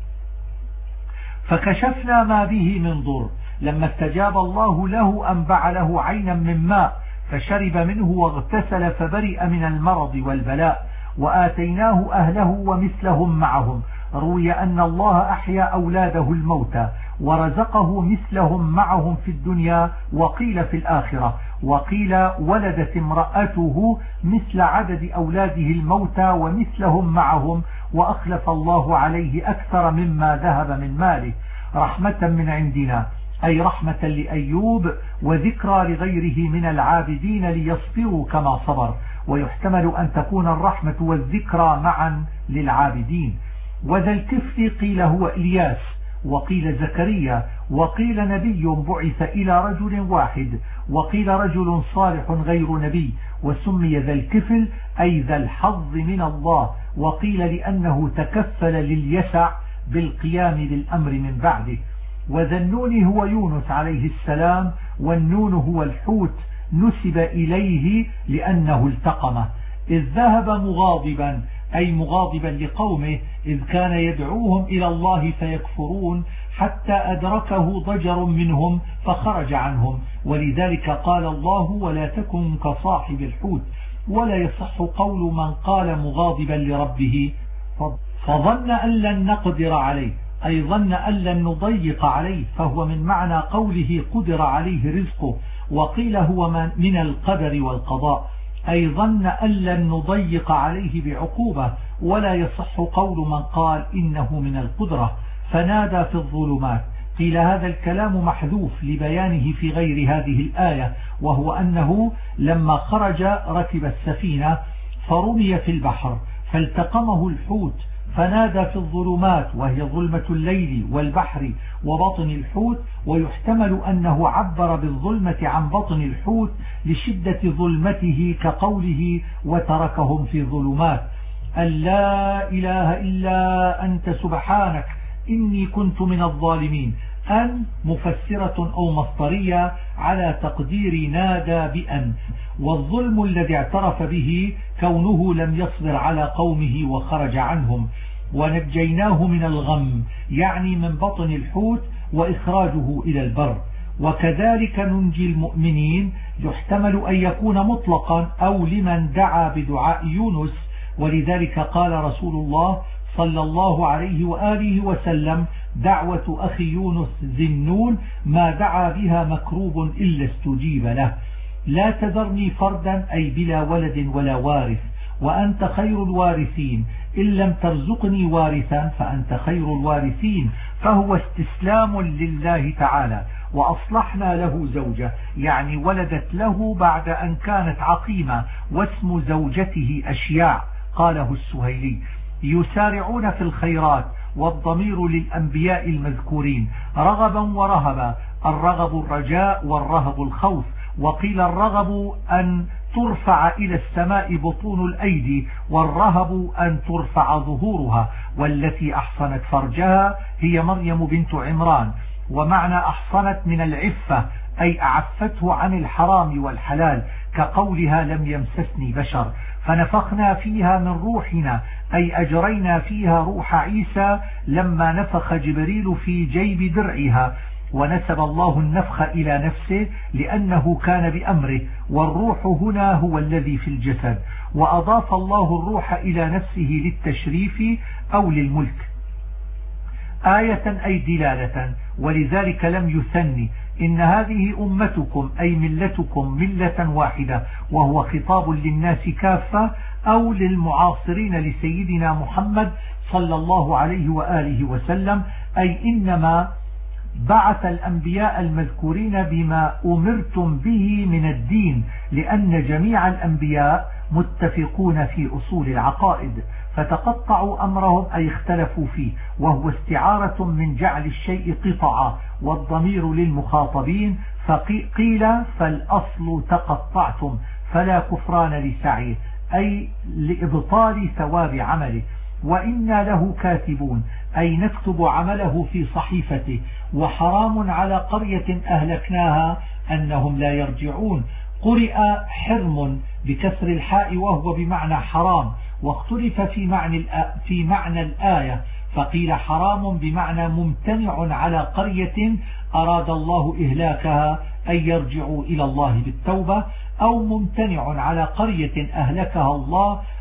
فكشفنا ما به من ضر، لما استجاب الله له أنبع له عينا من ماء فشرب منه واغتسل فبرئ من المرض والبلاء. وآتيناه أهله ومثلهم معهم روي أن الله أحيا أولاده الموتى ورزقه مثلهم معهم في الدنيا، وقيل في الآخرة، وقيل ولدت امرأته مثل عدد أولاده الموتى ومثلهم معهم، وأخلف الله عليه أكثر مما ذهب من ماله رحمة من عندنا، أي رحمة لأيوب وذكرى لغيره من العابدين ليصبروا كما صبر. ويحتمل أن تكون الرحمة والذكرى معا للعابدين. وذا الكفل قيل هو إلياس، وقيل زكريا، وقيل نبي بعث إلى رجل واحد، وقيل رجل صالح غير نبي، وسمي ذا الكفل أي ذا الحظ من الله، وقيل لأنه تكفل لليسع بالقيام بالأمر من بعده. وذا النون هو يونس عليه السلام، والنون هو الحوت نسب إليه لأنه التقمه، إذ ذهب مغاضبا أي مغاضبا لقومه، إذ كان يدعوهم إلى الله فيكفرون حتى أدركه ضجر منهم فخرج عنهم، ولذلك قال الله ولا تكن كصاحب الحوت. ولا يصح قول من قال مغاضبا لربه فظن أن لن نقدر عليه، أي ظن أن لن نضيق عليه، فهو من معنى قوله قدر عليه رزقه. وقيل هو من القدر والقضاء، أي ظن أن لن نضيق عليه بعقوبة. ولا يصح قول من قال إنه من القدرة فنادى في الظلمات. قيل هذا الكلام محذوف لبيانه في غير هذه الآية، وهو أنه لما خرج ركب السفينة فرمي في البحر فالتقمه الحوت فنادى في الظلمات، وهي ظلمة الليل والبحر وبطن الحوت. ويحتمل أنه عبر بالظلمة عن بطن الحوت لشدة ظلمته كقوله وتركهم في ظلمات، أن لا إله إلا أنت سبحانك إني كنت من الظالمين. أن مفسرة أو مصدرية على تقدير نادى بأن، والظلم الذي اعترف به كونه لم يصبر على قومه وخرج عنهم. ونجيناه من الغم يعني من بطن الحوت وإخراجه إلى البر. وكذلك ننجي المؤمنين يحتمل أن يكون مطلقا أو لمن دعا بدعاء يونس، ولذلك قال رسول الله صلى الله عليه وآله وسلم دعوة أخي يونس ذي النون ما دعا بها مكروب إلا استجيب له. لا تذرني فردا أي بلا ولد ولا وارث، وأنت خير الوارثين، إن لم ترزقني وارثا فأنت خير الوارثين. فهو استسلام لله تعالى. وأصلحنا له زوجة يعني ولدت له بعد أن كانت عقيمة، واسم زوجته أشياع قاله السهيلي. يسارعون في الخيرات، والضمير للأنبياء المذكورين رغبا ورهبا، الرغب الرجاء والرهب الخوف. وقيل الرغب أن ترفع إلى السماء بطون الأيدي، والرهب أن ترفع ظهورها. والتي أحصنت فرجها هي مريم بنت عمران. ومعنى أحصنت من العفة أي أعفته عن الحرام والحلال، كقولها لم يمسسني بشر، فنفخنا فيها من روحنا أي أجرينا فيها روح عيسى لما نفخ جبريل في جيب درعها. ونسب الله النفخ إلى نفسه لأنه كان بأمره، والروح هنا هو الذي في الجسد. وأضاف الله الروح إلى نفسه للتشريف أو للملك آية أي دلالة، ولذلك لم يثني. إن هذه أمتكم أي ملتكم ملة واحدة، وهو خطاب للناس كافة أو للمعاصرين لسيدنا محمد صلى الله عليه وآله وسلم، أي إنما بعث الأنبياء المذكورين بما أمرتم به من الدين، لأن جميع الأنبياء متفقون في أصول العقائد، فتقطعوا أمرهم أي اختلفوا فيه، وهو استعارة من جعل الشيء قطعا، والضمير للمخاطبين. فقيل فالأصل تقطعتم فلا كفران لسعيه أي لإبطال ثواب عمله. وإنا له كاتبون أي نكتب عمله في صحيفته. وحرام على قرية أهلكناها أنهم لا يرجعون. قرئ حرم بكسر الحاء وهو بمعنى حرام، واختلف في معنى الآية، فقيل حرام بمعنى ممتنع على قرية أراد الله إهلاكها أن يرجعوا إلى الله بالتوبة، أو ممتنع على قرية أهلكها الله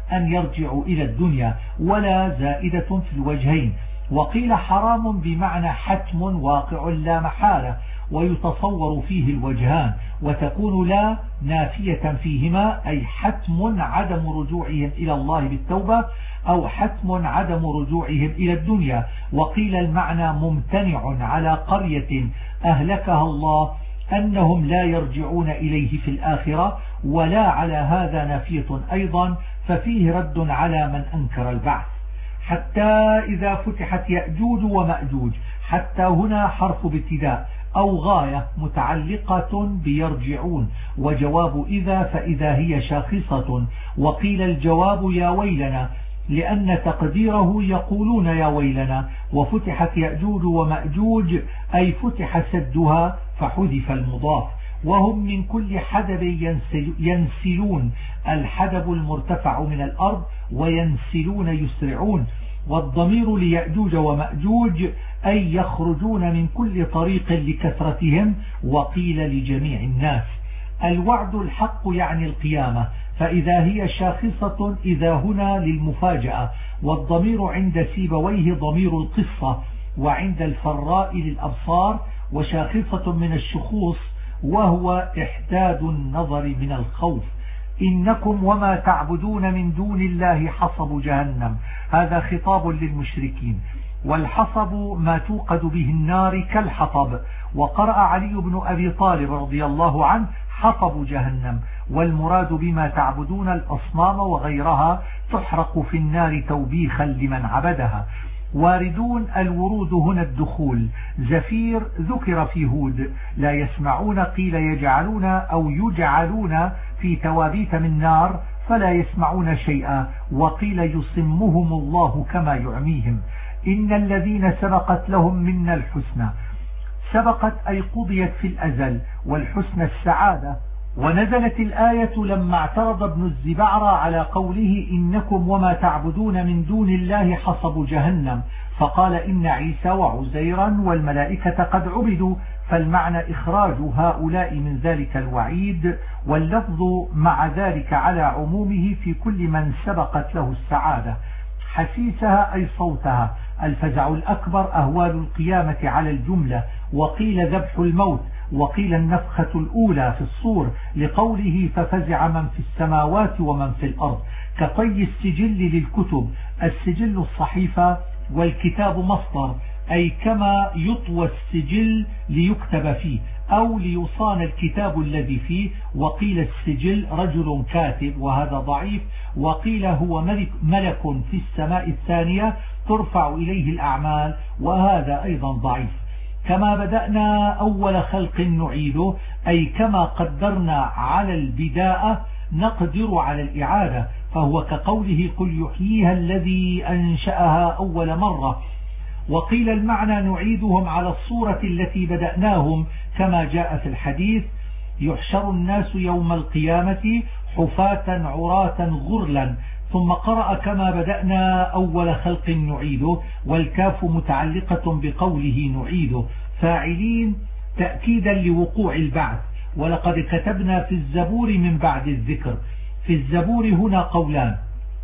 أن يرجعوا إلى الدنيا، ولا زائدة في الوجهين. وقيل حرام بمعنى حتم واقع لا محالة، ويتصور فيه الوجهان، وتكون لا نافية فيهما، أي حتم عدم رجوعهم إلى الله بالتوبة، أو حتم عدم رجوعهم إلى الدنيا. وقيل المعنى ممتنع على قرية أهلكها الله أنهم لا يرجعون إليه في الآخرة، ولا على هذا نافية أيضا، ففيه رد على من أنكر البعث. حتى إذا فتحت يأجوج ومأجوج، حتى هنا حرف ابتداء أو غاية متعلقة بيرجعون، وجواب إذا فإذا هي شاخصة. وقيل الجواب يا ويلنا، لأن تقديره يقولون يا ويلنا. وفتحت يأجوج ومأجوج أي فتح سدها فحذف المضاف. وهم من كل حدب ينسلون، الحدب المرتفع من الأرض، وينسلون يسرعون. والضمير ليأجوج ومأجوج أي يخرجون من كل طريق لكثرتهم. وقيل لجميع الناس. الوعد الحق يعني القيامة، فإذا هي شاخصة إذا هنا للمفاجأة. والضمير عند سيبويه ضمير القصة، وعند الفراء للأبصار، وشاخصة من الشخوص، وهو إحداد النظر من الخوف. إنكم وما تعبدون من دون الله حصب جهنم، هذا خطاب للمشركين. والحصب ما توقد به النار كالحطب. وقرأ علي بن أبي طالب رضي الله عنه حطب جهنم، والمراد بما تعبدون الأصنام وغيرها تحرق في النار توبيخا لمن عبدها. واردون الورود هنا الدخول. زفير ذكر في هود، لا يسمعون قيل يجعلون أو يجعلون في توابيت من نار فلا يسمعون شيئا، وقيل يصمهم الله كما يعميهم. إن الذين سبقت لهم منا الحسنى، سبقت أي قضيت في الأزل، والحسنى السعادة. ونزلت الآية لما اعترض ابن الزبعرى على قوله إنكم وما تعبدون من دون الله حصب جهنم، فقال إن عيسى وعزيرا والملائكة قد عبدوا، فالمعنى إخراج هؤلاء من ذلك الوعيد، واللفظ مع ذلك على عمومه في كل من سبقت له السعادة. حسيسها أي صوتها. الفزع الأكبر أهوال القيامة على الجملة. وقيل ذبح الموت، وقيل النفخة الأولى في الصور، لقوله ففزع من في السماوات ومن في الأرض. كطي السجل للكتب، السجل الصحيفة، والكتاب مصدر، أي كما يطوى السجل ليكتب فيه أو ليصان الكتاب الذي فيه. وقيل السجل رجل كاتب، وهذا ضعيف. وقيل هو ملك في السماء الثانية ترفع إليه الأعمال، وهذا أيضا ضعيف. كما بدأنا أول خلق نعيده، أي كما قدرنا على البداءة نقدر على الإعادة، فهو كقوله قل يحييها الذي أنشأها أول مرة. وقيل المعنى نعيدهم على الصورة التي بدأناهم، كما جاء في الحديث يحشر الناس يوم القيامة حفاة عراة غرلا. ثم قرأ كما بدأنا أول خلق نعيده، والكاف متعلقة بقوله نعيده، فاعلين تأكيدا لوقوع البعث. ولقد كتبنا في الزبور من بعد الذكر. في الزبور هنا قولان،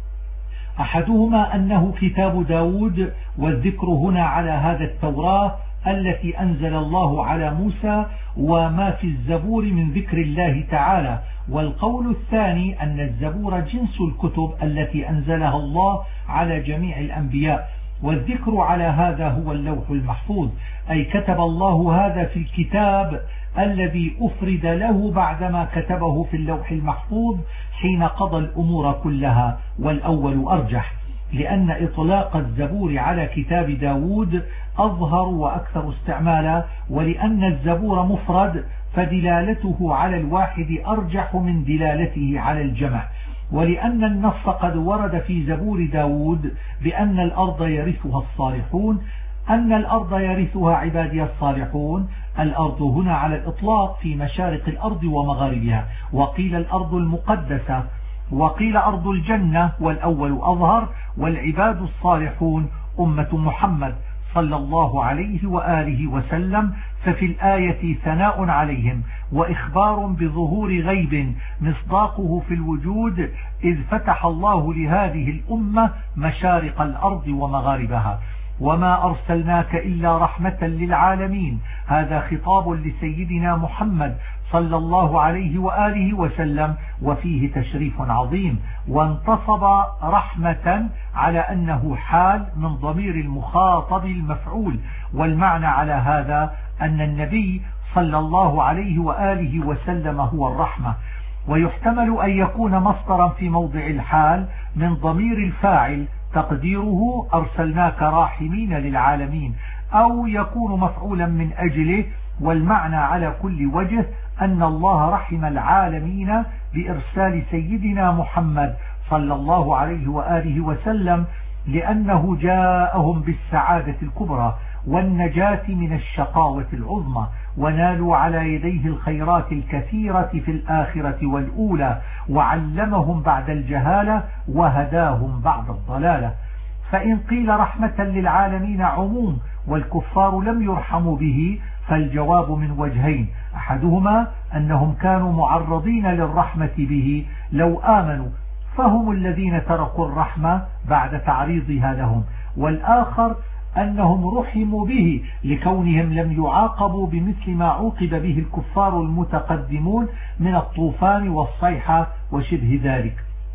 أحدهما أنه كتاب داود، والذكر هنا على هذا التوراة التي أنزل الله على موسى، وما في الزبور من ذكر الله تعالى. والقول الثاني أن الزبور جنس الكتب التي أنزلها الله على جميع الأنبياء، والذكر على هذا هو اللوح المحفوظ، أي كتب الله هذا في الكتاب الذي أفرد له بعدما كتبه في اللوح المحفوظ حين قضى الأمور كلها. والأول أرجح، لأن إطلاق الزبور على كتاب داود أظهر وأكثر استعمالا، ولأن الزبور مفرد فدلالته على الواحد أرجح من دلالته على الجمع، ولأن النص قد ورد في زبور داود بأن الأرض يرثها الصالحون، أن الأرض يرثها عبادي الصالحون. الأرض هنا على الإطلاق في مشارق الأرض ومغاربها، وقيل الأرض المقدسة، وقيل أرض الجنة، والأول أظهر. والعباد الصالحون أمة محمد صلى الله عليه وآله وسلم، ففي الآية ثناء عليهم، وإخبار بظهور غيب مصداقه في الوجود، إذ فتح الله لهذه الأمة مشارق الأرض ومغاربها. وما أرسلناك إلا رحمة للعالمين. هذا خطاب لسيدنا محمد صلى الله عليه وآله وسلم، وفيه تشريف عظيم. وانتصب رحمة على أنه حال من ضمير المخاطب المفعول، والمعنى على هذا أن النبي صلى الله عليه وآله وسلم هو الرحمة. ويحتمل أن يكون مصدرا في موضع الحال من ضمير الفاعل تقديره أرسلناك راحمين للعالمين، أو يكون مفعولا من أجله. والمعنى على كل وجه أن الله رحم العالمين بإرسال سيدنا محمد صلى الله عليه وآله وسلم، لأنه جاءهم بالسعادة الكبرى والنجاة من الشقاوة العظمى، ونالوا على يديه الخيرات الكثيرة في الآخرة والأولى، وعلمهم بعد الجهالة وهداهم بعد الضلالة. فإن قيل رحمة للعالمين عموم والكفار لم يرحموا به، فالجواب من وجهين: أحدهما أنهم كانوا معرضين للرحمة به لو آمنوا، فهم الذين تركوا الرحمة بعد تعريضها لهم، والآخر أنهم رحموا به لكونهم لم يعاقبوا بمثل ما عوقب به الكفار المتقدمون من الطوفان والصيحة وشبه ذلك.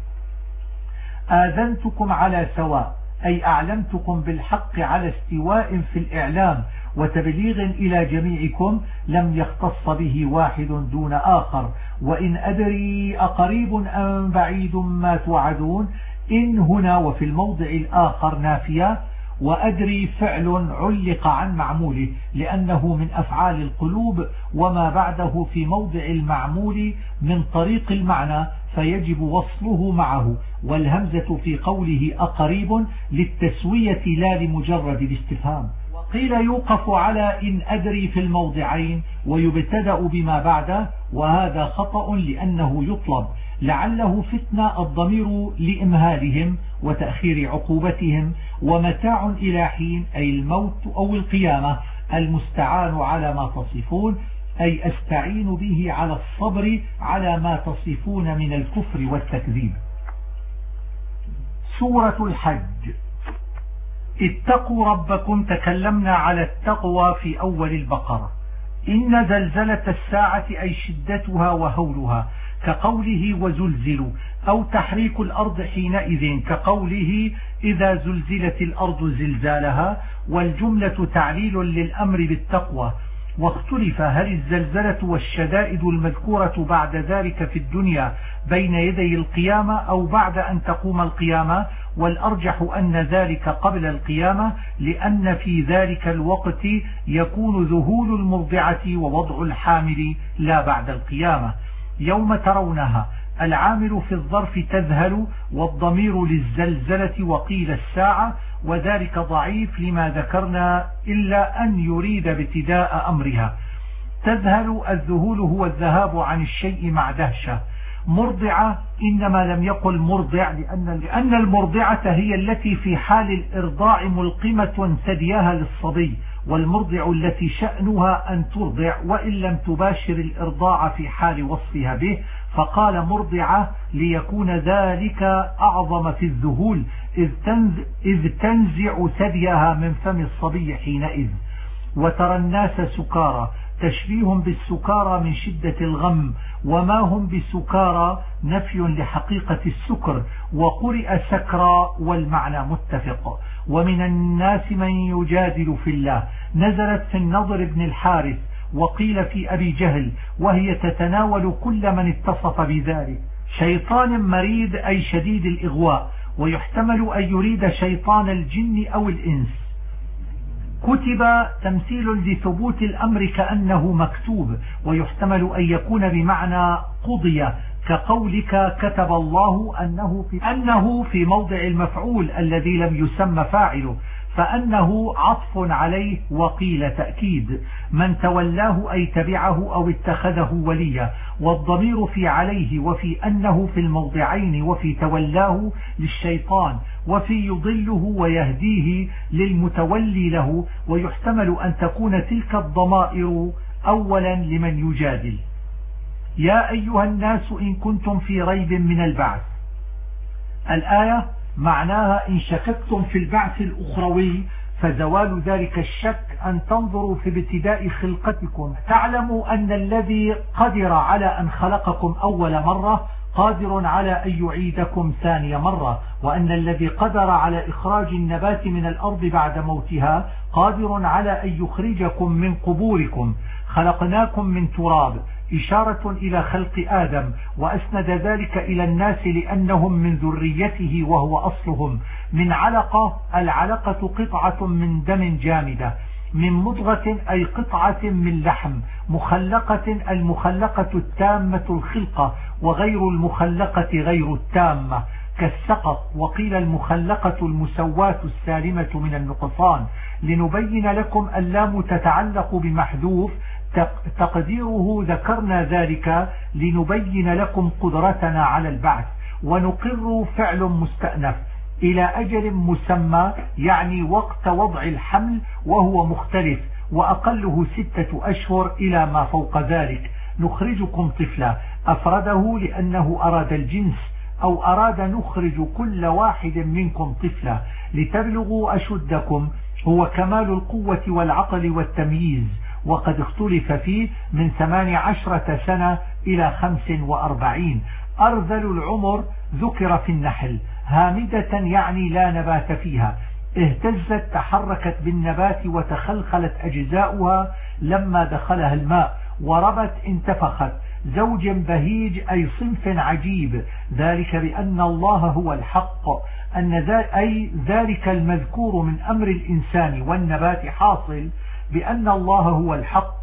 آذنتكم على سواء، أي أعلمتكم بالحق على استواء في الإعلام وتبليغ إلى جميعكم لم يختص به واحد دون آخر. وإن أدري أقريب أم بعيد ما توعدون، إن هنا وفي الموضع الآخر نافية، وأدري فعل علق عن معموله لأنه من أفعال القلوب، وما بعده في موضع المعمول من طريق المعنى فيجب وصله معه. والهمزة في قوله أقريب للتسوية لا لمجرد الاستفهام. وقيل يوقف على إن أدري في الموضعين ويبتدأ بما بعده، وهذا خطأ لأنه يطلب لعله فتنة الضمير لإمهالهم وتأخير عقوبتهم، ومتاع إلى حين أي الموت أو القيامة، المستعان على ما تصفون، أي أستعين به على الصبر على ما تصفون من الكفر والتكذيب. سورة الحج. اتقوا ربكم، تكلمنا على التقوى في أول البقرة. إن زلزلة الساعة أي شدتها وهولها، كقوله وزلزلوا، أو تحريك الأرض حينئذ كقوله إذا زلزلت الأرض زلزالها، والجملة تعليل للأمر بالتقوى. واختلف هل الزلزلة والشدائد المذكورة بعد ذلك في الدنيا بين يدي القيامة أو بعد أن تقوم القيامة، والأرجح أن ذلك قبل القيامة، لأن في ذلك الوقت يكون ذهول المرضعة ووضع الحامل لا بعد القيامة. يوم ترونها، العامل في الظرف تذهل، والضمير للزلزلة وقيل الساعة، وذلك ضعيف لما ذكرنا إلا أن يريد ابتداء أمرها. تذهل، الذهول هو الذهاب عن الشيء مع دهشة. مرضعة إنما لم يقل مرضع لأن المرضعة هي التي في حال الإرضاع ملقمة ثديها للصبي، والمرضع التي شأنها أن ترضع وإن لم تباشر الإرضاع في حال وصفها به، فقال مرضعة ليكون ذلك أعظم في الذهول، إذ تنزع ثديها من فم الصبي حينئذ. وترى الناس سكارى، تشبيه بالسكارى من شدة الغم، وما هم بسكارى نفي لحقيقة السكر، وقرئ سكرى والمعنى متفق. ومن الناس من يجادل في الله، نزلت في النضر بن الحارث، وقيل في أبي جهل، وهي تتناول كل من اتصف بذلك. شيطان مريد أي شديد الإغواء، ويحتمل أن يريد شيطان الجن أو الإنس. كتب تمثيل لثبوت الأمر كأنه مكتوب، ويحتمل أن يكون بمعنى قضي، كقولك كتب الله أنه في موضع المفعول الذي لم يسمى فاعله، فأنه عطف عليه. وقيل تأكيد، من تولاه أي تبعه أو اتخذه وليا، والضمير في عليه وفي أنه في الموضعين، وفي تولاه للشيطان، وفي يضله ويهديه للمتولي له. ويحتمل أن تكون تلك الضمائر أولا لمن يجادل. يا أيها الناس إن كنتم في ريب من البعث. الآية معناها إن شككتم في البعث الأخروي فزوال ذلك الشك أن تنظروا في ابتداء خلقتكم تعلموا أن الذي قدر على أن خلقكم أول مرة قادر على أن يعيدكم ثاني مرة، وأن الذي قدر على إخراج النبات من الأرض بعد موتها قادر على أن يخرجكم من قبوركم. خلقناكم من تراب، إشارة إلى خلق آدم، وأسند ذلك إلى الناس لأنهم من ذريته وهو أصلهم. من علقة، العلقة قطعة من دم جامدة. من مضغة أي قطعة من لحم. مخلقة، المخلقة التامة الخلقة، وغير المخلقة غير التامة كالسقط. وقيل المخلقة المسواة السالمة من النقصان. لنبين لكم اللام تتعلق بمحذوف تقديره ذكرنا ذلك لنبين لكم قدرتنا على البعث. ونقر فعل مستأنف إلى أجل مسمى، يعني وقت وضع الحمل، وهو مختلف، وأقله 6 أشهر إلى ما فوق ذلك. نخرجكم طفلا، أفرده لأنه أراد الجنس، أو أراد نخرج كل واحد منكم طفلا لتبلغوا أشدكم، هو كمال القوة والعقل والتمييز. وقد اختلف فيه من 18 سنة إلى 45. أرذل العمر ذكر في النحل، هامدة يعني لا نبات فيها، اهتزت تحركت بالنبات وتخلخلت أجزاؤها لما دخلها الماء، وربت انتفخت. زوج بهيج أي صنف عجيب، ذلك بأن الله هو الحق، أي ذلك المذكور من أمر الإنسان والنبات حاصل بأن الله هو الحق،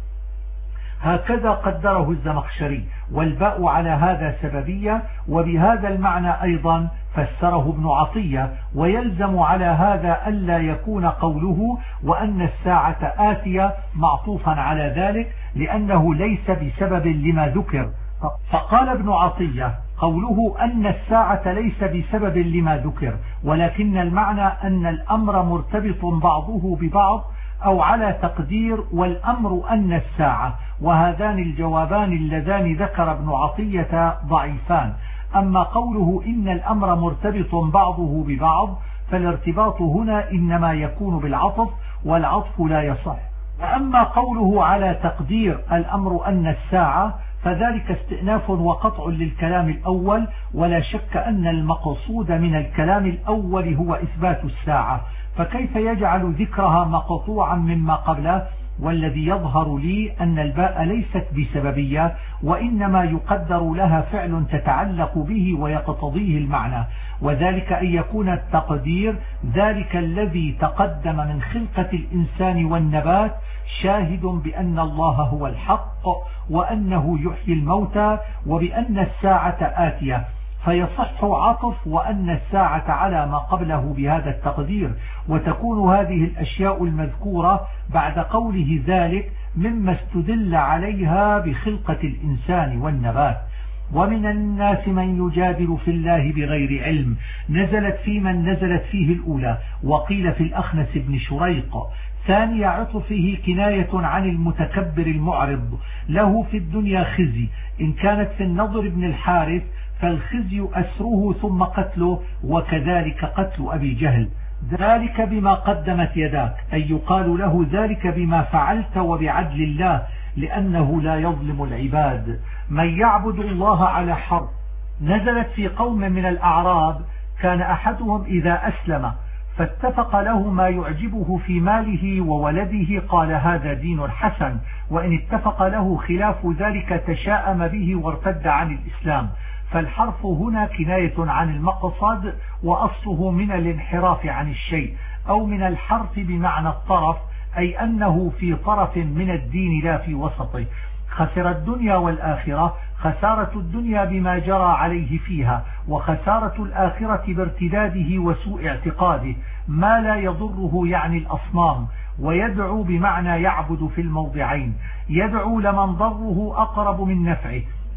هكذا قدره الزمخشري. والباء على هذا سببية، وبهذا المعنى أيضا فسره ابن عطية. ويلزم على هذا ألا يكون قوله وأن الساعة آتية معطوفا على ذلك، لأنه ليس بسبب لما ذكر. فقال ابن عطية قوله أن الساعة ليس بسبب لما ذكر، ولكن المعنى أن الأمر مرتبط بعضه ببعض، أو على تقدير والأمر أن الساعة. وهذان الجوابان اللذان ذكر ابن عطية ضعيفان. أما قوله إن الأمر مرتبط بعضه ببعض فالارتباط هنا إنما يكون بالعطف، والعطف لا يصح. وأما قوله على تقدير الأمر أن الساعة فذلك استئناف وقطع للكلام الأول، ولا شك أن المقصود من الكلام الأول هو إثبات الساعة، فكيف يجعل ذكرها مقطوعا مما قبله؟ والذي يظهر لي أن الباء ليست بسببية، وإنما يقدر لها فعل تتعلق به ويقتضيه المعنى، وذلك أن يكون التقدير ذلك الذي تقدم من خلقة الإنسان والنبات شاهد بأن الله هو الحق، وأنه يحيي الموتى، وبأن الساعة آتية، فيصح عطف وأن الساعة على ما قبله بهذا التقدير. وتكون هذه الأشياء المذكورة بعد قوله ذلك مما استدل عليها بخلقة الإنسان والنبات. ومن الناس من يجادل في الله بغير علم، نزلت في من نزلت فيه الأولى، وقيل في الأخنس بن شريق. ثاني عطفه كناية عن المتكبر المعرض، له في الدنيا خزي. إن كانت في النضر بن الحارث فالخزي أسره ثم قتله، وكذلك قتل أبي جهل. ذلك بما قدمت يداك، أي يقال له ذلك بما فعلت وبعدل الله، لأنه لا يظلم العباد. من يعبد الله على حرف، نزلت في قوم من الأعراب كان أحدهم إذا أسلم فاتفق له ما يعجبه في ماله وولده قال هذا دين حسن، وإن اتفق له خلاف ذلك تشاءم به وارتد عن الإسلام. فالحرف هنا كناية عن المقصد، وأصله من الانحراف عن الشيء، أو من الحرف بمعنى الطرف، أي أنه في طرف من الدين لا في وسطه. خسر الدنيا والآخرة، خسارة الدنيا بما جرى عليه فيها، وخسارة الآخرة بارتداده وسوء اعتقاده. ما لا يضره يعني الأصنام. ويدعو بمعنى يعبد في الموضعين، يدعو لمن ضره أقرب من نفعه.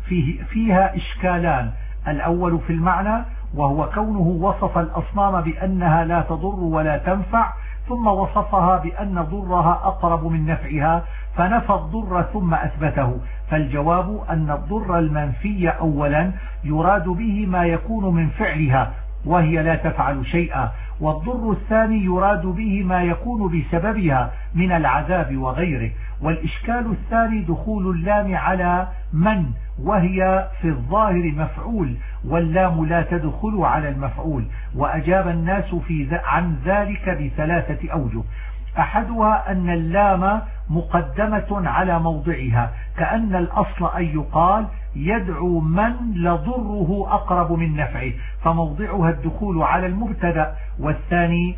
فيها إشكالان، الأول في المعنى وهو كونه وصف الأصنام بأنها لا تضر ولا تنفع، ثم وصفها بأن ضرها أقرب من نفعها، فنفى الضر ثم أثبته. فالجواب أن الضر المنفي أولا يراد به ما يكون من فعلها وهي لا تفعل شيئا، والضر الثاني يراد به ما يكون بسببها من العذاب وغيره. والإشكال الثاني دخول اللام على من، وهي في الظاهر مفعول، واللام لا تدخل على المفعول. وأجاب الناس عن ذلك بثلاثة أوجه. أحدها أن اللام مقدمة على موضعها، كأن الأصل أن يقال يدعو من لضره أقرب من نفعه، فموضعها الدخول على المبتدأ. والثاني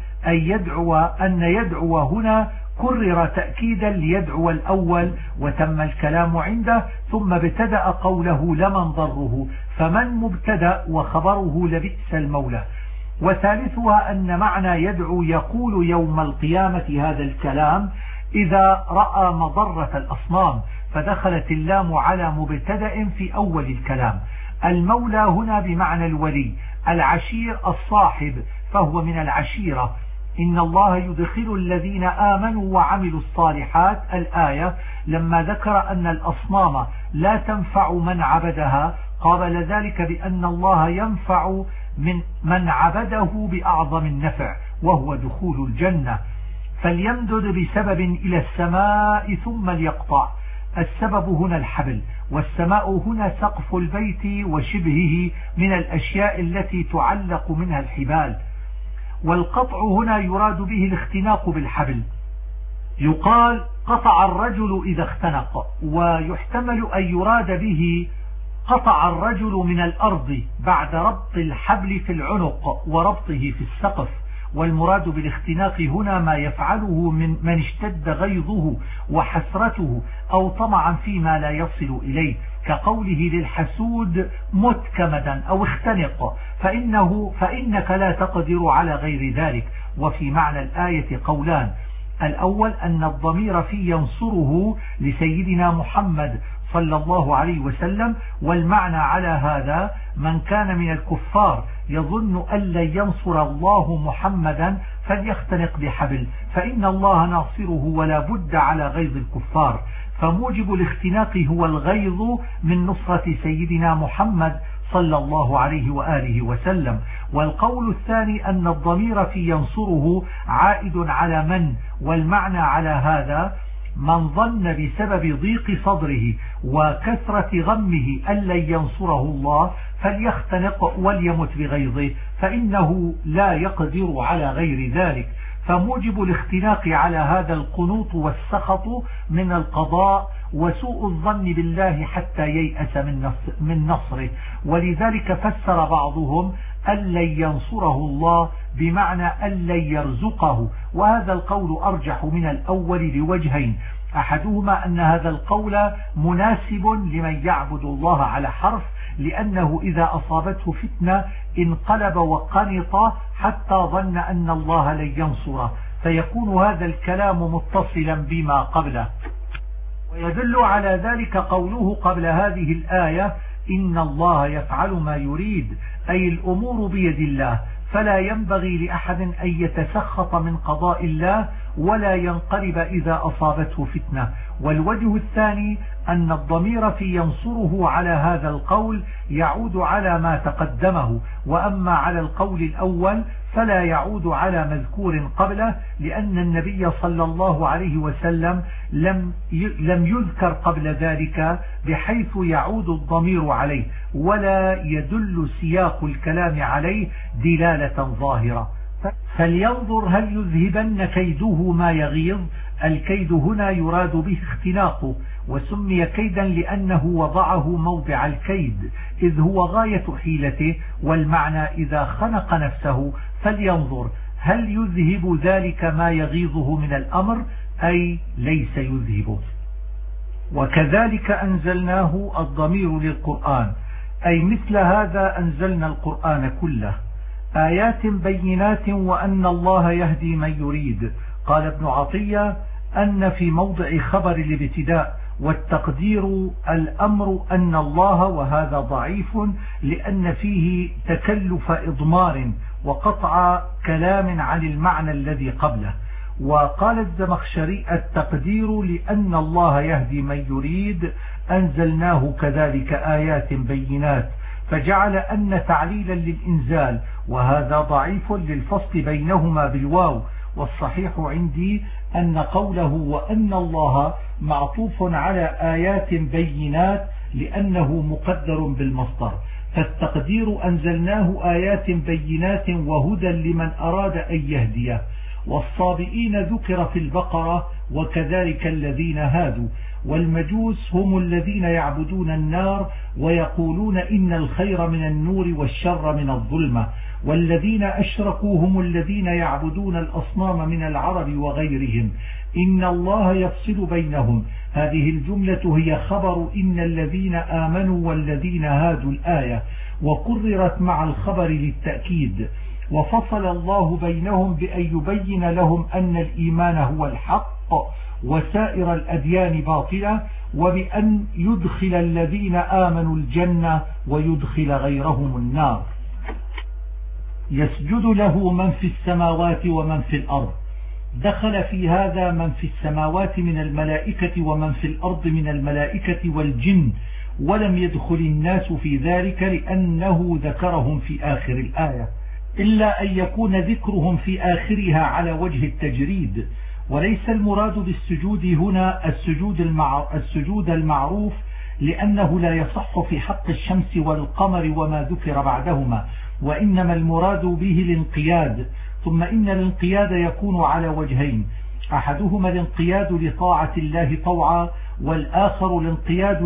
أن يدعو هنا كرر تأكيدا ليدعو الأول وتم الكلام عنده، ثم ابتدأ قوله لمن ضره، فمن مبتدأ وخبره لبئس المولى. وثالثها أن معنى يدعو يقول يوم القيامة هذا الكلام إذا رأى مضرة الأصنام، فدخلت اللام على مبتدأ في أول الكلام. المولى هنا بمعنى الولي، العشير الصاحب، فهو من العشيرة. إن الله يدخل الذين آمنوا وعملوا الصالحات الآية، لما ذكر أن الأصنام لا تنفع من عبدها قابل ذلك بأن الله ينفع من عبده بأعظم النفع وهو دخول الجنة. فليمدد بسبب إلى السماء ثم ليقطع. السبب هنا الحبل، والسماء هنا سقف البيت وشبهه من الأشياء التي تعلق منها الحبال. والقطع هنا يراد به الاختناق بالحبل، يقال قطع الرجل إذا اختنق، ويحتمل أن يراد به قطع الرجل من الأرض بعد ربط الحبل في العنق وربطه في السقف. والمراد بالاختناق هنا ما يفعله من اشتد غيظه وحسرته أو طمعا فيما لا يصل إليه، كقوله للحسود مت كمدا أو اختنق فإنك لا تقدر على غير ذلك. وفي معنى الآية قولان: الأول أن الضمير في ينصره لسيدنا محمد صلى الله عليه وسلم، والمعنى على هذا من كان من الكفار يظن أن لن ينصر الله محمدا فليختنق بحبل، فإن الله ناصره ولا بد على غيظ الكفار. فموجب الاختناق هو الغيظ من نصرة سيدنا محمد صلى الله عليه وآله وسلم. والقول الثاني أن الضمير في ينصره عائد على من، والمعنى على هذا من ظن بسبب ضيق صدره وكثرة غمه أن لن ينصره الله فليختنق وليمت بغيظه، فإنه لا يقدر على غير ذلك. فموجب الاختناق على هذا القنوط والسخط من القضاء وسوء الظن بالله حتى ييأس من نصره. ولذلك فسر بعضهم أن لن ينصره الله بمعنى أن لن يرزقه، وهذا القول أرجح من الأول لوجهين: أحدهما أن هذا القول مناسب لمن يعبد الله على حرف، لأنه إذا أصابته فتنة انقلب وقنط حتى ظن أن الله لن ينصره، فيكون هذا الكلام متصلا بما قبله. ويدل على ذلك قوله قبل هذه الآية: إن الله يفعل ما يريد، أي الأمور بيد الله، فلا ينبغي لأحد أن يتسخط من قضاء الله ولا ينقلب إذا أصابته فتنة. والوجه الثاني أن الضمير في ينصره على هذا القول يعود على ما تقدمه، وأما على القول الأول فلا يعود على مذكور قبله، لأن النبي صلى الله عليه وسلم لم يذكر قبل ذلك بحيث يعود الضمير عليه، ولا يدل سياق الكلام عليه دلالة ظاهرة. فلينظر هل يذهبن كيده ما يغيظ. الكيد هنا يراد به اختناقه، وسمي كيدا لأنه وضعه موضع الكيد، إذ هو غاية حيلته. والمعنى إذا خنق نفسه فلينظر هل يذهب ذلك ما يغيظه من الأمر، أي ليس يذهبه. وكذلك أنزلناه الضمير للقرآن، أي مثل هذا أنزلنا القرآن كله آيات بينات وأن الله يهدي من يريد. قال ابن عطية أن في موضع خبر الابتداء والتقدير الأمر أن الله، وهذا ضعيف لأن فيه تكلف إضمار وقطع كلام عن المعنى الذي قبله. وقال الزمخشري التقدير لأن الله يهدي من يريد أنزلناه كذلك آيات بينات، فجعل أن تعليلا للإنزال، وهذا ضعيف للفصل بينهما بالواو. والصحيح عندي أن قوله وأن الله معطوف على آيات بينات لأنه مقدر بالمصدر، فالتقدير أنزلناه آيات بينات وهدى لمن أراد أن يهديه. والصابئين ذكر في البقرة وكذلك الذين هادوا. والمجوس هم الذين يعبدون النار ويقولون إن الخير من النور والشر من الظلمة. والذين أشركوا هم الذين يعبدون الأصنام من العرب وغيرهم، إن الله يفصل بينهم. هذه الجملة هي خبر إن الذين آمنوا والذين هادوا الآية، وكررت مع الخبر للتأكيد. وفصل الله بينهم بأن يبين لهم أن الإيمان هو الحق وسائر الأديان باطلة، وبأن يدخل الذين آمنوا الجنة ويدخل غيرهم النار. يسجد له من في السماوات ومن في الأرض. دخل في هذا من في السماوات من الملائكة ومن في الأرض من الملائكة والجن، ولم يدخل الناس في ذلك لأنه ذكرهم في آخر الآية، إلا أن يكون ذكرهم في آخرها على وجه التجريد. وليس المراد بالسجود هنا السجود المعروف، لأنه لا يصح في حق الشمس والقمر وما ذكر بعدهما، وإنما المراد به الانقياد. ثم إن الانقياد يكون على وجهين، أحدهما الانقياد لطاعة الله طوعا، والآخر الانقياد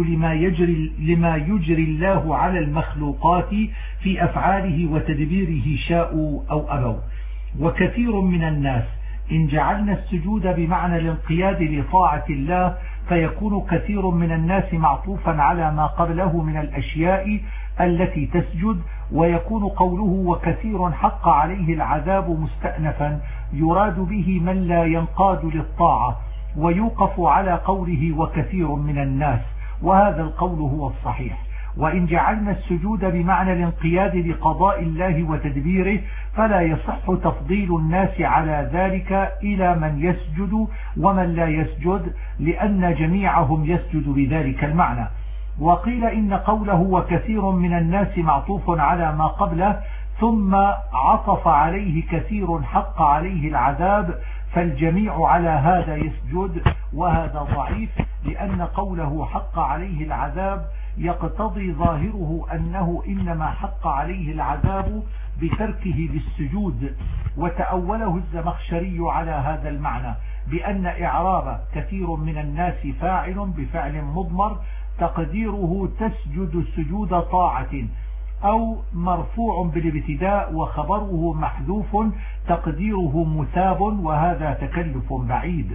لما يجري الله على المخلوقات في أفعاله وتدبيره شاءوا أو أبوا. وكثير من الناس إن جعلنا السجود بمعنى الانقياد لطاعة الله فيكون كثير من الناس معطوفا على ما قبله من الأشياء التي تسجد، ويكون قوله وكثير حق عليه العذاب مستأنفا يراد به من لا ينقاد للطاعة، ويوقف على قوله وكثير من الناس، وهذا القول هو الصحيح. وإن جعلنا السجود بمعنى الانقياد لقضاء الله وتدبيره فلا يصح تفضيل الناس على ذلك إلى من يسجد ومن لا يسجد، لأن جميعهم يسجد بذلك المعنى. وقيل إن قوله وكثير من الناس معطوف على ما قبله ثم عطف عليه كثير حق عليه العذاب، فالجميع على هذا يسجد، وهذا ضعيف، لأن قوله حق عليه العذاب يقتضي ظاهره أنه إنما حق عليه العذاب بتركه للسجود. وتأوله الزمخشري على هذا المعنى بأن إعراب كثير من الناس فاعل بفعل مضمر تقديره تسجد سجود طاعة، أو مرفوع بالابتداء وخبره محذوف تقديره مثاب، وهذا تكلف بعيد.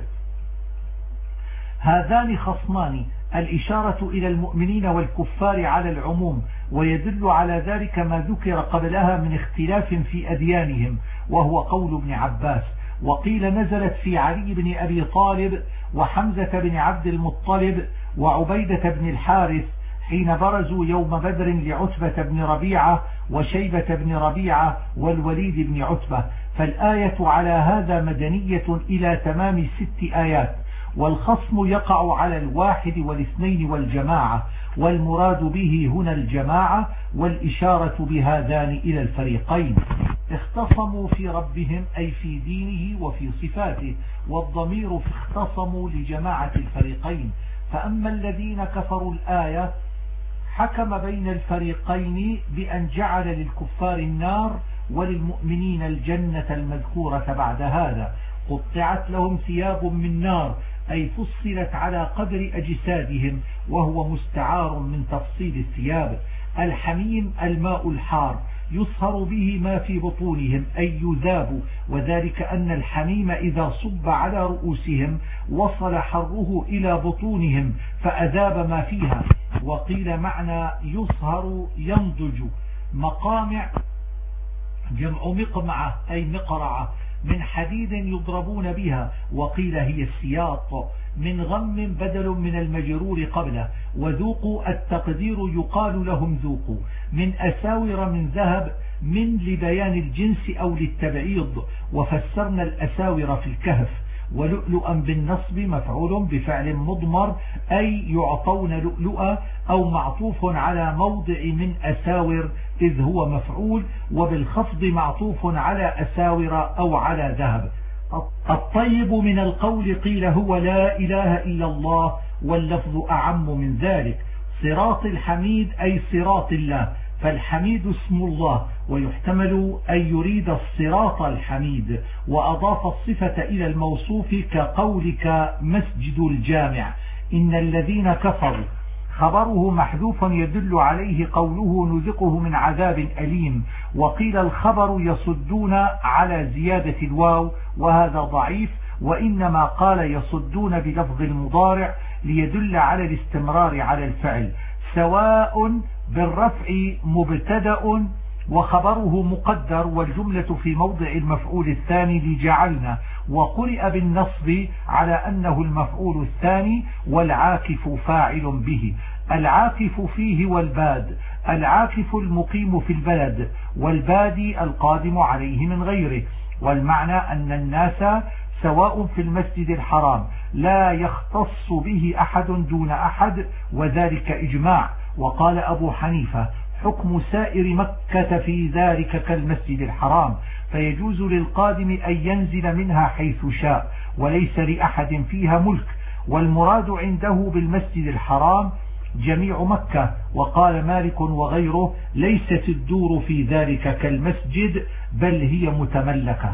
هذان خصمان، الإشارة إلى المؤمنين والكفار على العموم، ويدل على ذلك ما ذكر قبلها من اختلاف في أديانهم، وهو قول ابن عباس. وقيل نزلت في علي بن أبي طالب وحمزة بن عبد المطلب وعبيدة بن الحارث حين برزوا يوم بدر لعتبة بن ربيعة وشيبة بن ربيعة والوليد بن عتبة، فالآية على هذا مدنية إلى تمام 6 آيات. والخصم يقع على الواحد والاثنين والجماعة، والمراد به هنا الجماعة، والإشارة بهذان إلى الفريقين. اختصموا في ربهم أي في دينه وفي صفاته، والضمير في اختصموا لجماعة الفريقين. فأما الذين كفروا الآية حكم بين الفريقين بأن جعل للكفار النار وللمؤمنين الجنة المذكورة بعد هذا. قطعت لهم ثياب من نار، أي فصلت على قدر أجسادهم، وهو مستعار من تفصيل الثياب. الحميم الماء الحار يصهر به ما في بطونهم أي يذاب، وذلك أن الحميم إذا صب على رؤوسهم وصل حره إلى بطونهم فأذاب ما فيها. وقيل معنى يصهر ينضج. مقامع جمع مقمعة أي مقرعة من حديد يضربون بها، وقيل هي السياط. من غم بدل من المجرور قبله. وذوقوا التقدير يقال لهم ذوقوا. من أساور من ذهب من لبيان الجنس أو للتبعيض، وفسرنا الأساور في الكهف. ولؤلؤا بالنصب مفعول بفعل مضمر أي يعطون لؤلؤا، أو معطوف على موضع من أساور إذ هو مفعول، وبالخفض معطوف على أساور أو على ذهب. الطيب من القول قيل هو لا إله إلا الله، واللفظ أعم من ذلك. صراط الحميد أي صراط الله، فالحميد اسم الله، ويحتمل أن يريد الصراط الحميد، وأضاف الصفة إلى الموصوف كقولك مسجد الجامع. إن الذين كفروا خبره محذوف يدل عليه قوله نذقه من عذاب أليم، وقيل الخبر يصدون على زيادة الواو، وهذا ضعيف، وإنما قال يصدون بلفظ المضارع ليدل على الاستمرار على الفعل. سواء بالرفع مبتدأ وخبره مقدر، والجملة في موضع المفعول الثاني لجعلنا، وقرئ بالنصب على أنه المفعول الثاني، والعاكف فاعل به. العاكف فيه والباد، العاكف المقيم في البلد، والبادي القادم عليه من غيره. والمعنى أن الناس سواء في المسجد الحرام لا يختص به أحد دون أحد، وذلك إجماع. وقال أبو حنيفة حكم سائر مكة في ذلك كالمسجد الحرام، فيجوز للقادم أن ينزل منها حيث شاء، وليس لأحد فيها ملك. والمراد عنده بالمسجد الحرام جميع مكة. وقال مالك وغيره ليست الدور في ذلك كالمسجد، بل هي متملكة.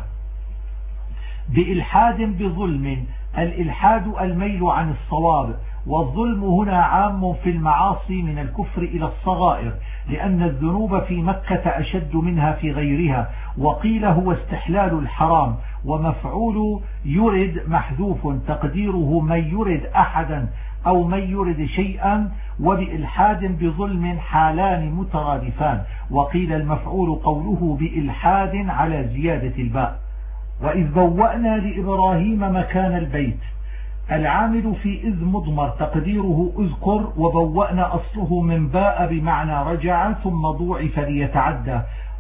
بإلحاد بظلم، الإلحاد الميل عن الصواب، والظلم هنا عام في المعاصي من الكفر إلى الصغائر، لأن الذنوب في مكة أشد منها في غيرها. وقيل هو استحلال الحرام، ومفعول يرد محذوف تقديره من يرد أحدا أو من يرد شيئا. وبإلحاد بظلم حالان مترادفان، وقيل المفعول قوله بإلحاد على زيادة الباء. وإذ بوأنا لإبراهيم مكان البيت، العامل في إذ مضمر تقديره أذكر، وبوأنا أصله من باء بمعنى رجع ثم ضوعف ليتعدى،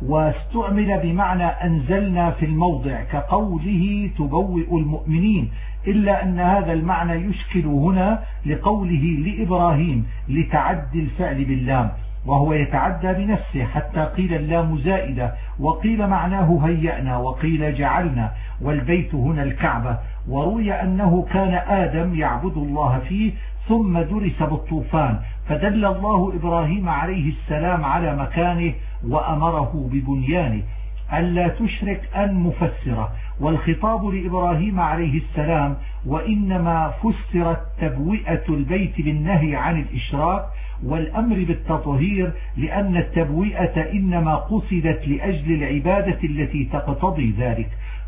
واستعمل بمعنى أنزلنا في الموضع كقوله تبوئ المؤمنين، إلا أن هذا المعنى يشكل هنا لقوله لإبراهيم لتعدي الفعل باللام، وهو يتعدى بنفسه حتى قيل اللام زائدة، وقيل معناه هيأنا، وقيل جعلنا، والبيت هنا الكعبة. وروي أنه كان آدم يعبد الله فيه ثم درس بالطوفان، فدل الله إبراهيم عليه السلام على مكانه وأمره ببنيانه. ألا تشرك أن مفسرة، والخطاب لإبراهيم عليه السلام، وإنما فسرت تبوئة البيت بالنهي عن الإشراك والأمر بالتطهير، لأن التبوئة إنما قصدت لأجل العبادة التي تقتضي ذلك.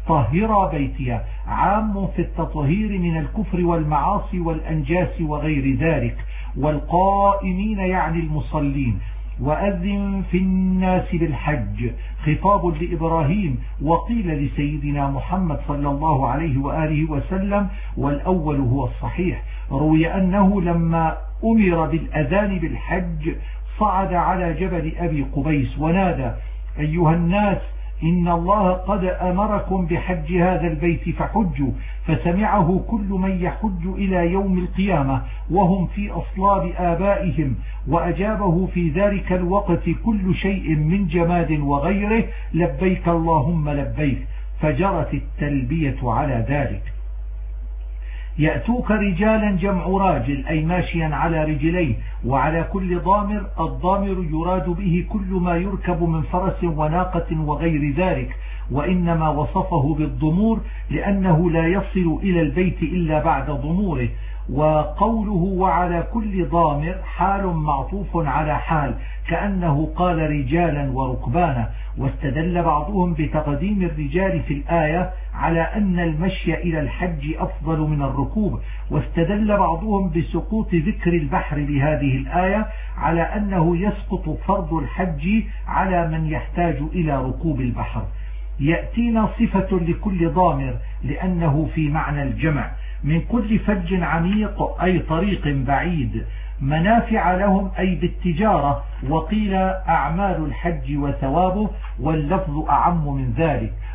طهر بيتي عام في التطهير من الكفر والمعاصي والأنجاس وغير ذلك، والقائمين يعني المصلين. وأذن في الناس بالحج خطاب لإبراهيم، وقيل لسيدنا محمد صلى الله عليه وآله وسلم، والأول هو الصحيح. روي أنه لما أمر بالأذان بالحج صعد على جبل أبي قبيس ونادى أيها الناس إن الله قد أمركم بحج هذا البيت فحجوا، فسمعه كل من يحج إلى يوم القيامة وهم في أصلاب آبائهم، وأجابه في ذلك الوقت كل شيء من جماد وغيره لبيك اللهم لبيك، فجرت التلبية على ذلك. يأتوك رجالا جمع راجل أي ماشيا على رجليه، وعلى كل ضامر، الضامر يراد به كل ما يركب من فرس وناقة وغير ذلك، وإنما وصفه بالضمور لأنه لا يصل إلى البيت إلا بعد ضموره. وقوله وعلى كل ضامر حال معطوف على حال، كأنه قال رجالا وركبانا. واستدل بعضهم بتقديم الرجال في الآية على أن المشي إلى الحج أفضل من الركوب، واستدل بعضهم بسقوط ذكر البحر بهذه الآية على أنه يسقط فرض الحج على من يحتاج إلى ركوب البحر. يأتينا صفة لكل ضامر لأنه في معنى الجمع، من كل فج عميق أي طريق بعيد، منافع لهم أي بالتجارة، وقيل أعمال الحج وثوابه، واللفظ أعم من ذلك.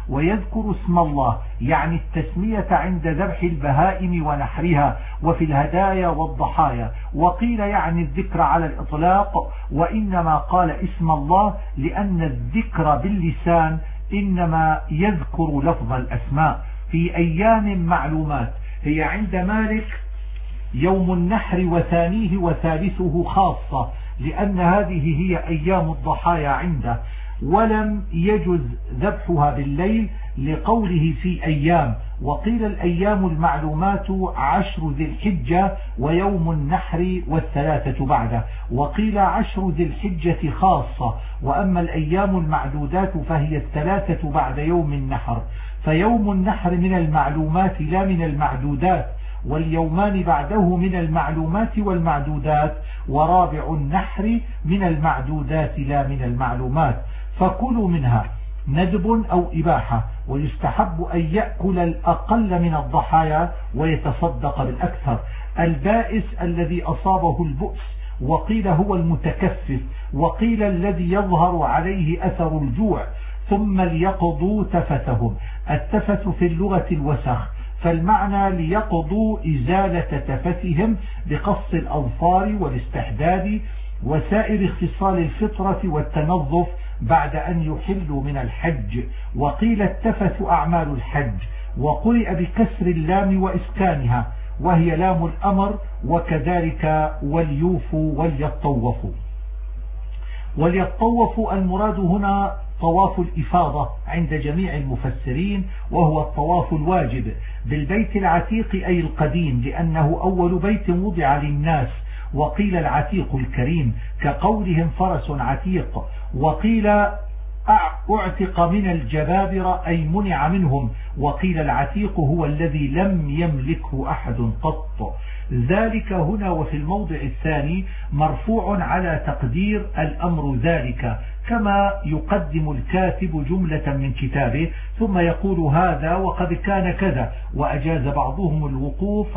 ويذكر اسم الله يعني التسمية عند ذبح البهائم ونحرها وفي الهدايا والضحايا. وقيل يعني الذكر على الإطلاق، وإنما قال اسم الله لأن الذكر باللسان إنما يذكر لفظ الأسماء. في أيام معلومات هي عند مالك يوم النحر وثانيه وثالثه خاصة، لأن هذه هي أيام الضحايا عنده، ولم يجز ذبحها بالليل لقوله في أيام. وقيل الأيام المعلومات 10 ذي الحجة ويوم النحر والثلاثة بعده، وقيل 10 ذي الحجة خاصة، وأما الأيام المعدودات فهي الثلاثة بعد يوم النحر. فيوم النحر من المعلومات لا من المعدودات، واليومان بعده من المعلومات والمعدودات، ورابع النحر من المعدودات لا من المعلومات. فكلوا منها ندب أو إباحة، ويستحب أن يأكل الأقل من الضحايا ويتصدق بالأكثر. البائس الذي أصابه البؤس، وقيل هو المتكفف، وقيل الذي يظهر عليه أثر الجوع. ثم ليقضوا تفثهم. التفث في اللغة الوسخ، فالمعنى ليقضوا إزالة تفثهم بقص الأظفار والاستحداد وسائر خصال الفطرة والتنظف بعد أن يحلوا من الحج. وقيل التفث أعمال الحج، وقرئ بكسر اللام وإسكانها وهي لام الأمر، وكذلك وليوفوا وليطوفوا. وليطوفوا المراد هنا طواف الإفاضة عند جميع المفسرين، وهو الطواف الواجب بالبيت العتيق أي القديم، لأنه أول بيت وضع للناس. وقيل العتيق الكريم كقولهم فرس عتيق. وقيل اعتق من الجبابرة أي منع منهم. وقيل العتيق هو الذي لم يملكه أحد قط. ذلك هنا وفي الموضع الثاني مرفوع على تقدير الأمر ذلك، كما يقدم الكاتب جملة من كتابه ثم يقول هذا وقد كان كذا. وأجاز بعضهم الوقوف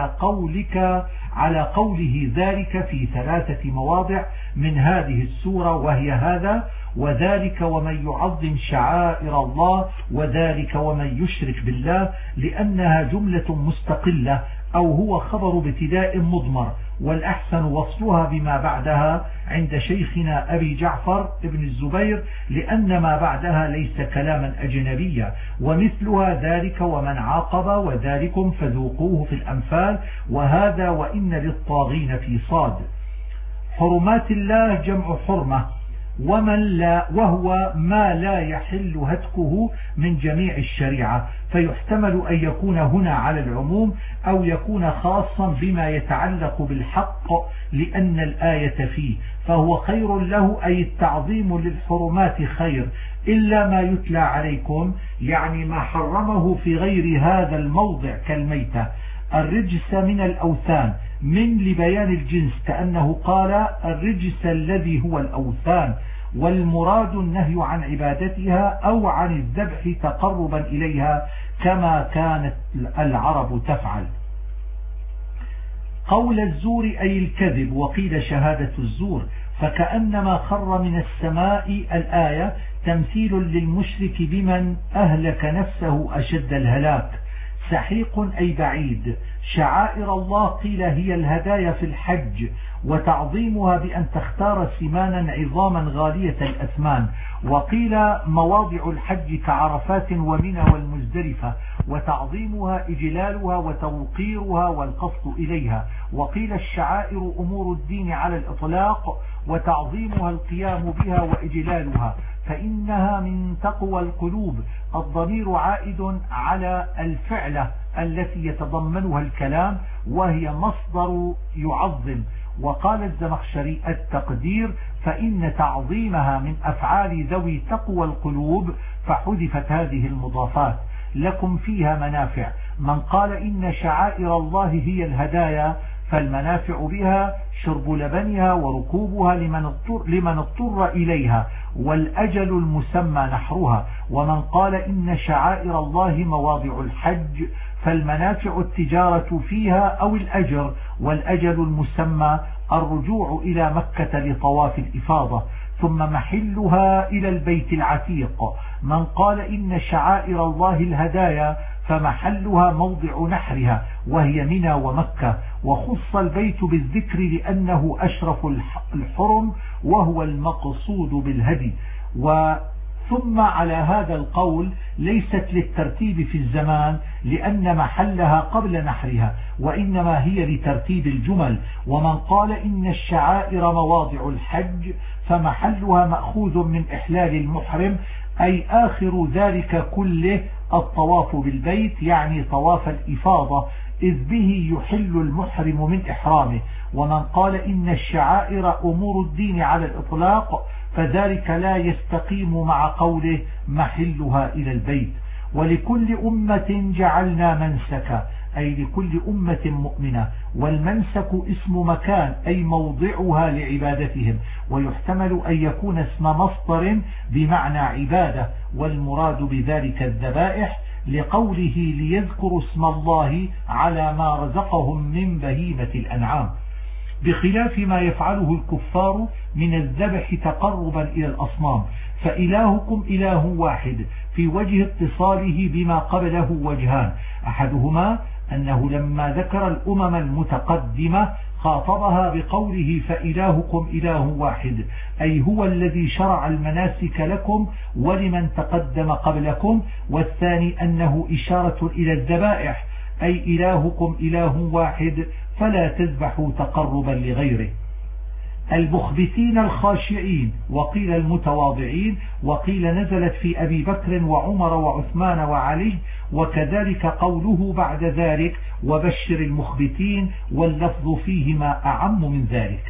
على قوله ذلك في 3 مواضع من هذه السورة، وهي هذا وذلك ومن يعظم شعائر الله وذلك ومن يشرك بالله، لأنها جملة مستقلة أو هو خبر ابتداء مضمر، والأحسن وصلها بما بعدها عند شيخنا أبي جعفر ابن الزبير، لأن ما بعدها ليس كلاما أجنبيا. ومثلها ذلك ومن عاقب وذلكم فذوقوه في الأنفال، وهذا وإن للطاغين في صاد. حرمات الله جمع حرمة، وهو ما لا يحل هتكه من جميع الشريعة، فيحتمل أن يكون هنا على العموم أو يكون خاصا بما يتعلق بالحق لأن الآية فيه. فهو خير له أي التعظيم للحرمات خير، إلا ما يتلى عليكم يعني ما حرمه في غير هذا الموضع كالميتة. الرجس من الأوثان من لبيان الجنس، كأنه قال الرجس الذي هو الأوثان، والمراد النهي عن عبادتها أو عن الذبح تقربا إليها كما كانت العرب تفعل. قول الزور أي الكذب، وقيل شهادة الزور، فكأنما خر من السماء الآية تمثيل للمشرك بمن أهلك نفسه أشد الهلاك. سحيق أي بعيد. شعائر الله قيل هي الهدايا في الحج، وتعظيمها بأن تختار سمانا عظاما غالية الأثمان. وقيل مواضع الحج كعرفات ومنى والمزدلفة، وتعظيمها إجلالها وتوقيرها والقصد إليها. وقيل الشعائر أمور الدين على الإطلاق، وتعظيمها القيام بها وإجلالها، فإنها من تقوى القلوب. الضمير عائد على الفعلة التي يتضمنها الكلام، وهي مصدر يعظم. وقال الزمخشري التقدير فإن تعظيمها من أفعال ذوي تقوى القلوب، فحذفت هذه المضافات. لكم فيها منافع. من قال إن شعائر الله هي الهدايا فالمنافع بها شرب لبنها وركوبها لمن اضطر إليها، والأجل المسمى نحرها. ومن قال إن شعائر الله مواضع الحج فالمنافع التجارة فيها أو الأجر، والأجل المسمى الرجوع إلى مكة لطواف الإفاضة. ثم محلها إلى البيت العتيق. من قال إن شعائر الله الهدايا فمحلها موضع نحرها وهي منى ومكة، وخص البيت بالذكر لأنه أشرف الحرم وهو المقصود بالهدي. ثم على هذا القول ليست للترتيب في الزمان لأن محلها قبل نحرها، وإنما هي لترتيب الجمل. ومن قال إن الشعائر مواضع الحج فمحلها مأخوذ من إحلال المحرم، أي آخر ذلك كله الطواف بالبيت، يعني طواف الإفاضة، إذ به يحل المحرم من إحرامه. ومن قال إن الشعائر أمور الدين على الإطلاق فذلك لا يستقيم مع قوله محلها إلى البيت. ولكل أمة جعلنا منسكا، أي لكل أمة مؤمنة، والمنسك اسم مكان أي موضعها لعبادتهم، ويحتمل أن يكون اسم مصدر بمعنى عبادة، والمراد بذلك الذبائح، لقوله ليذكروا اسم الله على ما رزقهم من بهيمة الأنعام، بخلاف ما يفعله الكفار من الذبح تقربا إلى الأصنام. فإلهكم إله واحد في وجه اتصاله بما قبله وجهان: أحدهما أنه لما ذكر الأمم المتقدمة خاطبها بقوله فإلهكم إله واحد، أي هو الذي شرع المناسك لكم ولمن تقدم قبلكم. والثاني أنه إشارة إلى الذبائح، أي إلهكم إله واحد فلا تذبحوا تقربا لغيره. المخبتين الخاشعين، وقيل المتواضعين، وقيل نزلت في أبي بكر وعمر وعثمان وعلي، وكذلك قوله بعد ذلك وبشر المخبتين، واللفظ فيهما أعم من ذلك.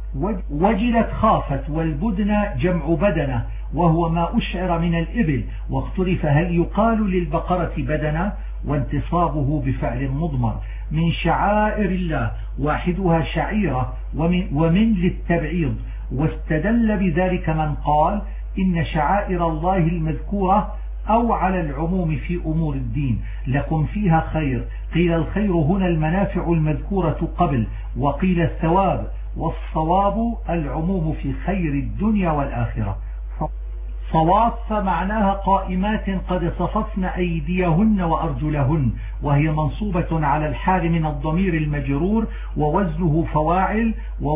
وجلت خافت، والبدن جمع بدنة وهو ما أشعر من الإبل، واختلف هل يقال للبقرة بدنة، وانتصابه بفعل مضمر. من شعائر الله واحدها شعيرة، ومن للتبعيض. واستدل بذلك من قال إن شعائر الله المذكورة أو على العموم في أمور الدين لكم فيها خير. قيل الخير هنا المنافع المذكورة قبل، وقيل الثواب، والصواب العموم في خير الدنيا والآخرة. صواف معناها قائمات قد صففن أيديهن وأرجلهن، وهي منصوبة على الحال من الضمير المجرور، ووزنه فواعل،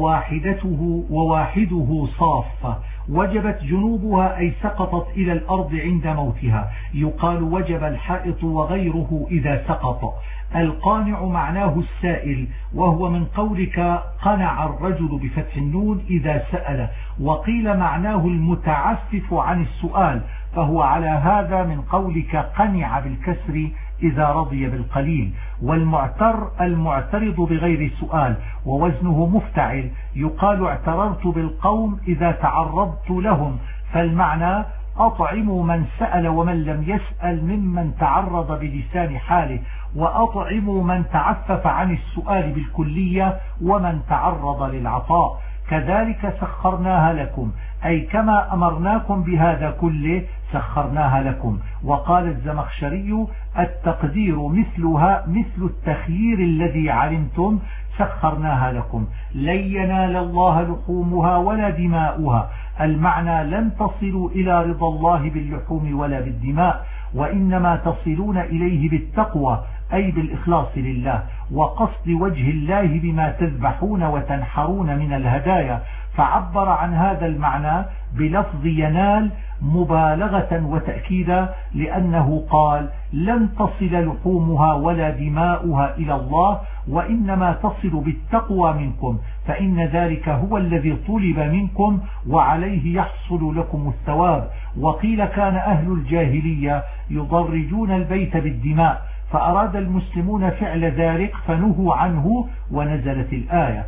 وواحده صافة. وجبت جنوبها أي سقطت إلى الأرض عند موتها. يقال وجب الحائط وغيره إذا سقط. القانع معناه السائل، وهو من قولك قنع الرجل بفتح النون إذا سأل. وقيل معناه المتعفف عن السؤال، فهو على هذا من قولك قنع بالكسر إذا رضي بالقليل. والمعتر المعترض بغير سؤال، ووزنه مفتعل. يقال اعتررت بالقوم إذا تعرضت لهم، فالمعنى أطعموا من سأل ومن لم يسأل ممن تعرض بلسان حاله، وأطعموا من تعفف عن السؤال بالكلية ومن تعرض للعطاء. كذلك سخرناها لكم، أي كما أمرناكم بهذا كله سخرناها لكم. وقال الزمخشري التقدير مثلها مثل التخيير الذي علمتم سخرناها لكم. لن ينال الله لحومها ولا دماؤها، المعنى لن تصلوا إلى رضا الله باللحوم ولا بالدماء، وإنما تصلون إليه بالتقوى، أي بالإخلاص لله وقصد وجه الله بما تذبحون وتنحرون من الهدايا. فعبر عن هذا المعنى بلفظ ينال مبالغة وتأكيدا، لأنه قال لن تصل لحومها ولا دماؤها إلى الله، وإنما تصل بالتقوى منكم، فإن ذلك هو الذي طلب منكم وعليه يحصل لكم الثواب. وقيل كان أهل الجاهلية يضرجون البيت بالدماء، فأراد المسلمون فعل ذلك فنهوا عنه، ونزلت الآية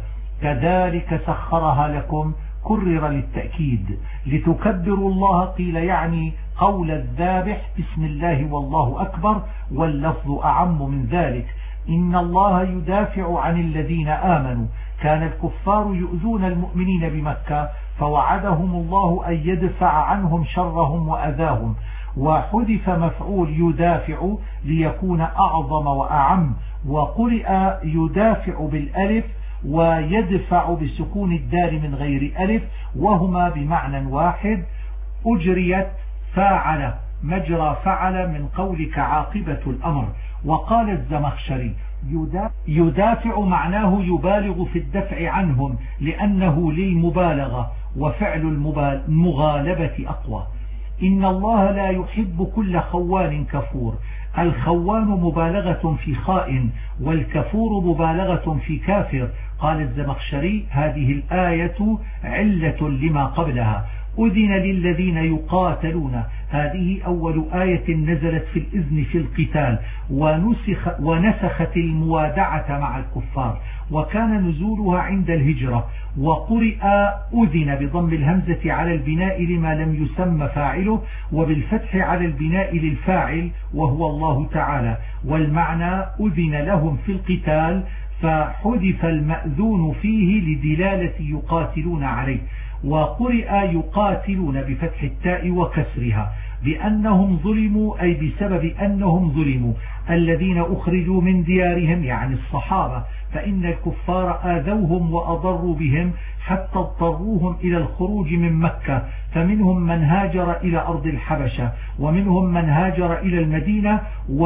كذلك سخرها لكم، كرر للتأكيد. لتكبروا الله، قيل يعني قول الذابح بسم الله والله أكبر، واللفظ أعم من ذلك. إن الله يدافع عن الذين آمنوا. كان الكفار يؤذون المؤمنين بمكة، فوعدهم الله أن يدفع عنهم شرهم وأذاهم، وحذف مفعول يدافع ليكون أعظم وأعم، وقرئ يدافع بالألف، ويدفع بسكون الدال من غير ألف، وهما بمعنى واحد. أجريت فاعل مجرى فعل من قولك عاقبة الأمر. وقال الزمخشري يدافع معناه يبالغ في الدفع عنهم لأنه للمبالغة، وفعل المغالبة أقوى. إن الله لا يحب كل خوان كفور. الخوان مبالغة في خائن، والكفور مبالغة في كافر. قال الزمخشري هذه الآية علة لما قبلها. أذن للذين يقاتلون، هذه أول آية نزلت في الإذن في القتال، ونسخت الموادعة مع الكفار، وكان نزولها عند الهجرة. وقرئ أذن بضم الهمزة على البناء لما لم يسمى فاعله، وبالفتح على البناء للفاعل وهو الله تعالى. والمعنى أذن لهم في القتال، فحذف المأذون فيه لدلالة يقاتلون عليه. وقرئ يقاتلون بفتح التاء وكسرها بأنهم ظلموا، أي بسبب أنهم ظلموا الذين أخرجوا من ديارهم، يعني الصحابة، فإن الكفار آذوهم وأضروا بهم حتى اضطروهم إلى الخروج من مكة، فمنهم من هاجر إلى أرض الحبشة، ومنهم من هاجر إلى المدينة.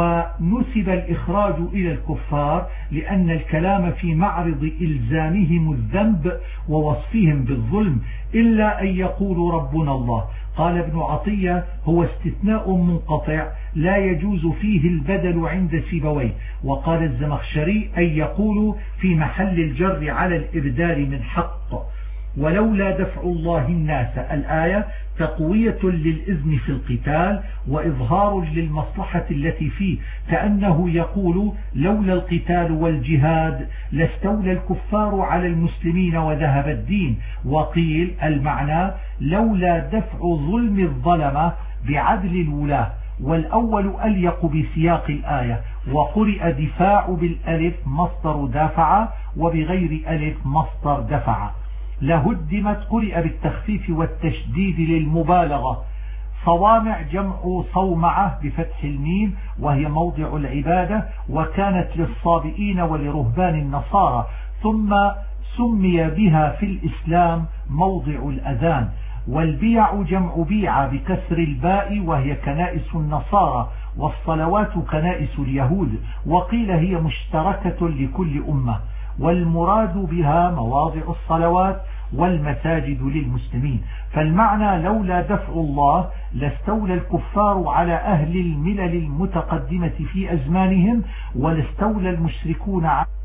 ونسب الإخراج إلى الكفار لأن الكلام في معرض إلزامهم الذنب ووصفهم بالظلم، إلا أن يقولوا ربنا الله. قال ابن عطية هو استثناء منقطع لا يجوز فيه البدل عند سيبويه. وقال الزمخشري أن يقول في محل الجر على الإبدال من حق. ولولا دفع الله الناس الآية تقوية للإذن في القتال وإظهار للمصلحة التي فيه، كأنه يقول لولا القتال والجهاد لاستولى الكفار على المسلمين وذهب الدين. وقيل المعنى لولا دفع ظلم الظلمة بعدل الولاة، والأول أليق بسياق الآية. وقرئ دفاع بالألف مصدر دافع، وبغير ألف مصدر دفع. لهدمت قرئ بالتخفيف والتشديد للمبالغة. صوامع جمع صومعة بفتح الميم، وهي موضع العبادة، وكانت للصابئين ولرهبان النصارى، ثم سمي بها في الإسلام موضع الأذان. والبيع جمع بيعة بكسر الباء، وهي كنائس النصارى، والصلوات كنائس اليهود. وقيل هي مشتركة لكل أمة، والمراد بها مواضع الصلوات والمساجد للمسلمين. فالمعنى لولا دفع الله لاستولى الكفار على أهل الملل المتقدمة في أزمانهم، ولاستولى المشركون على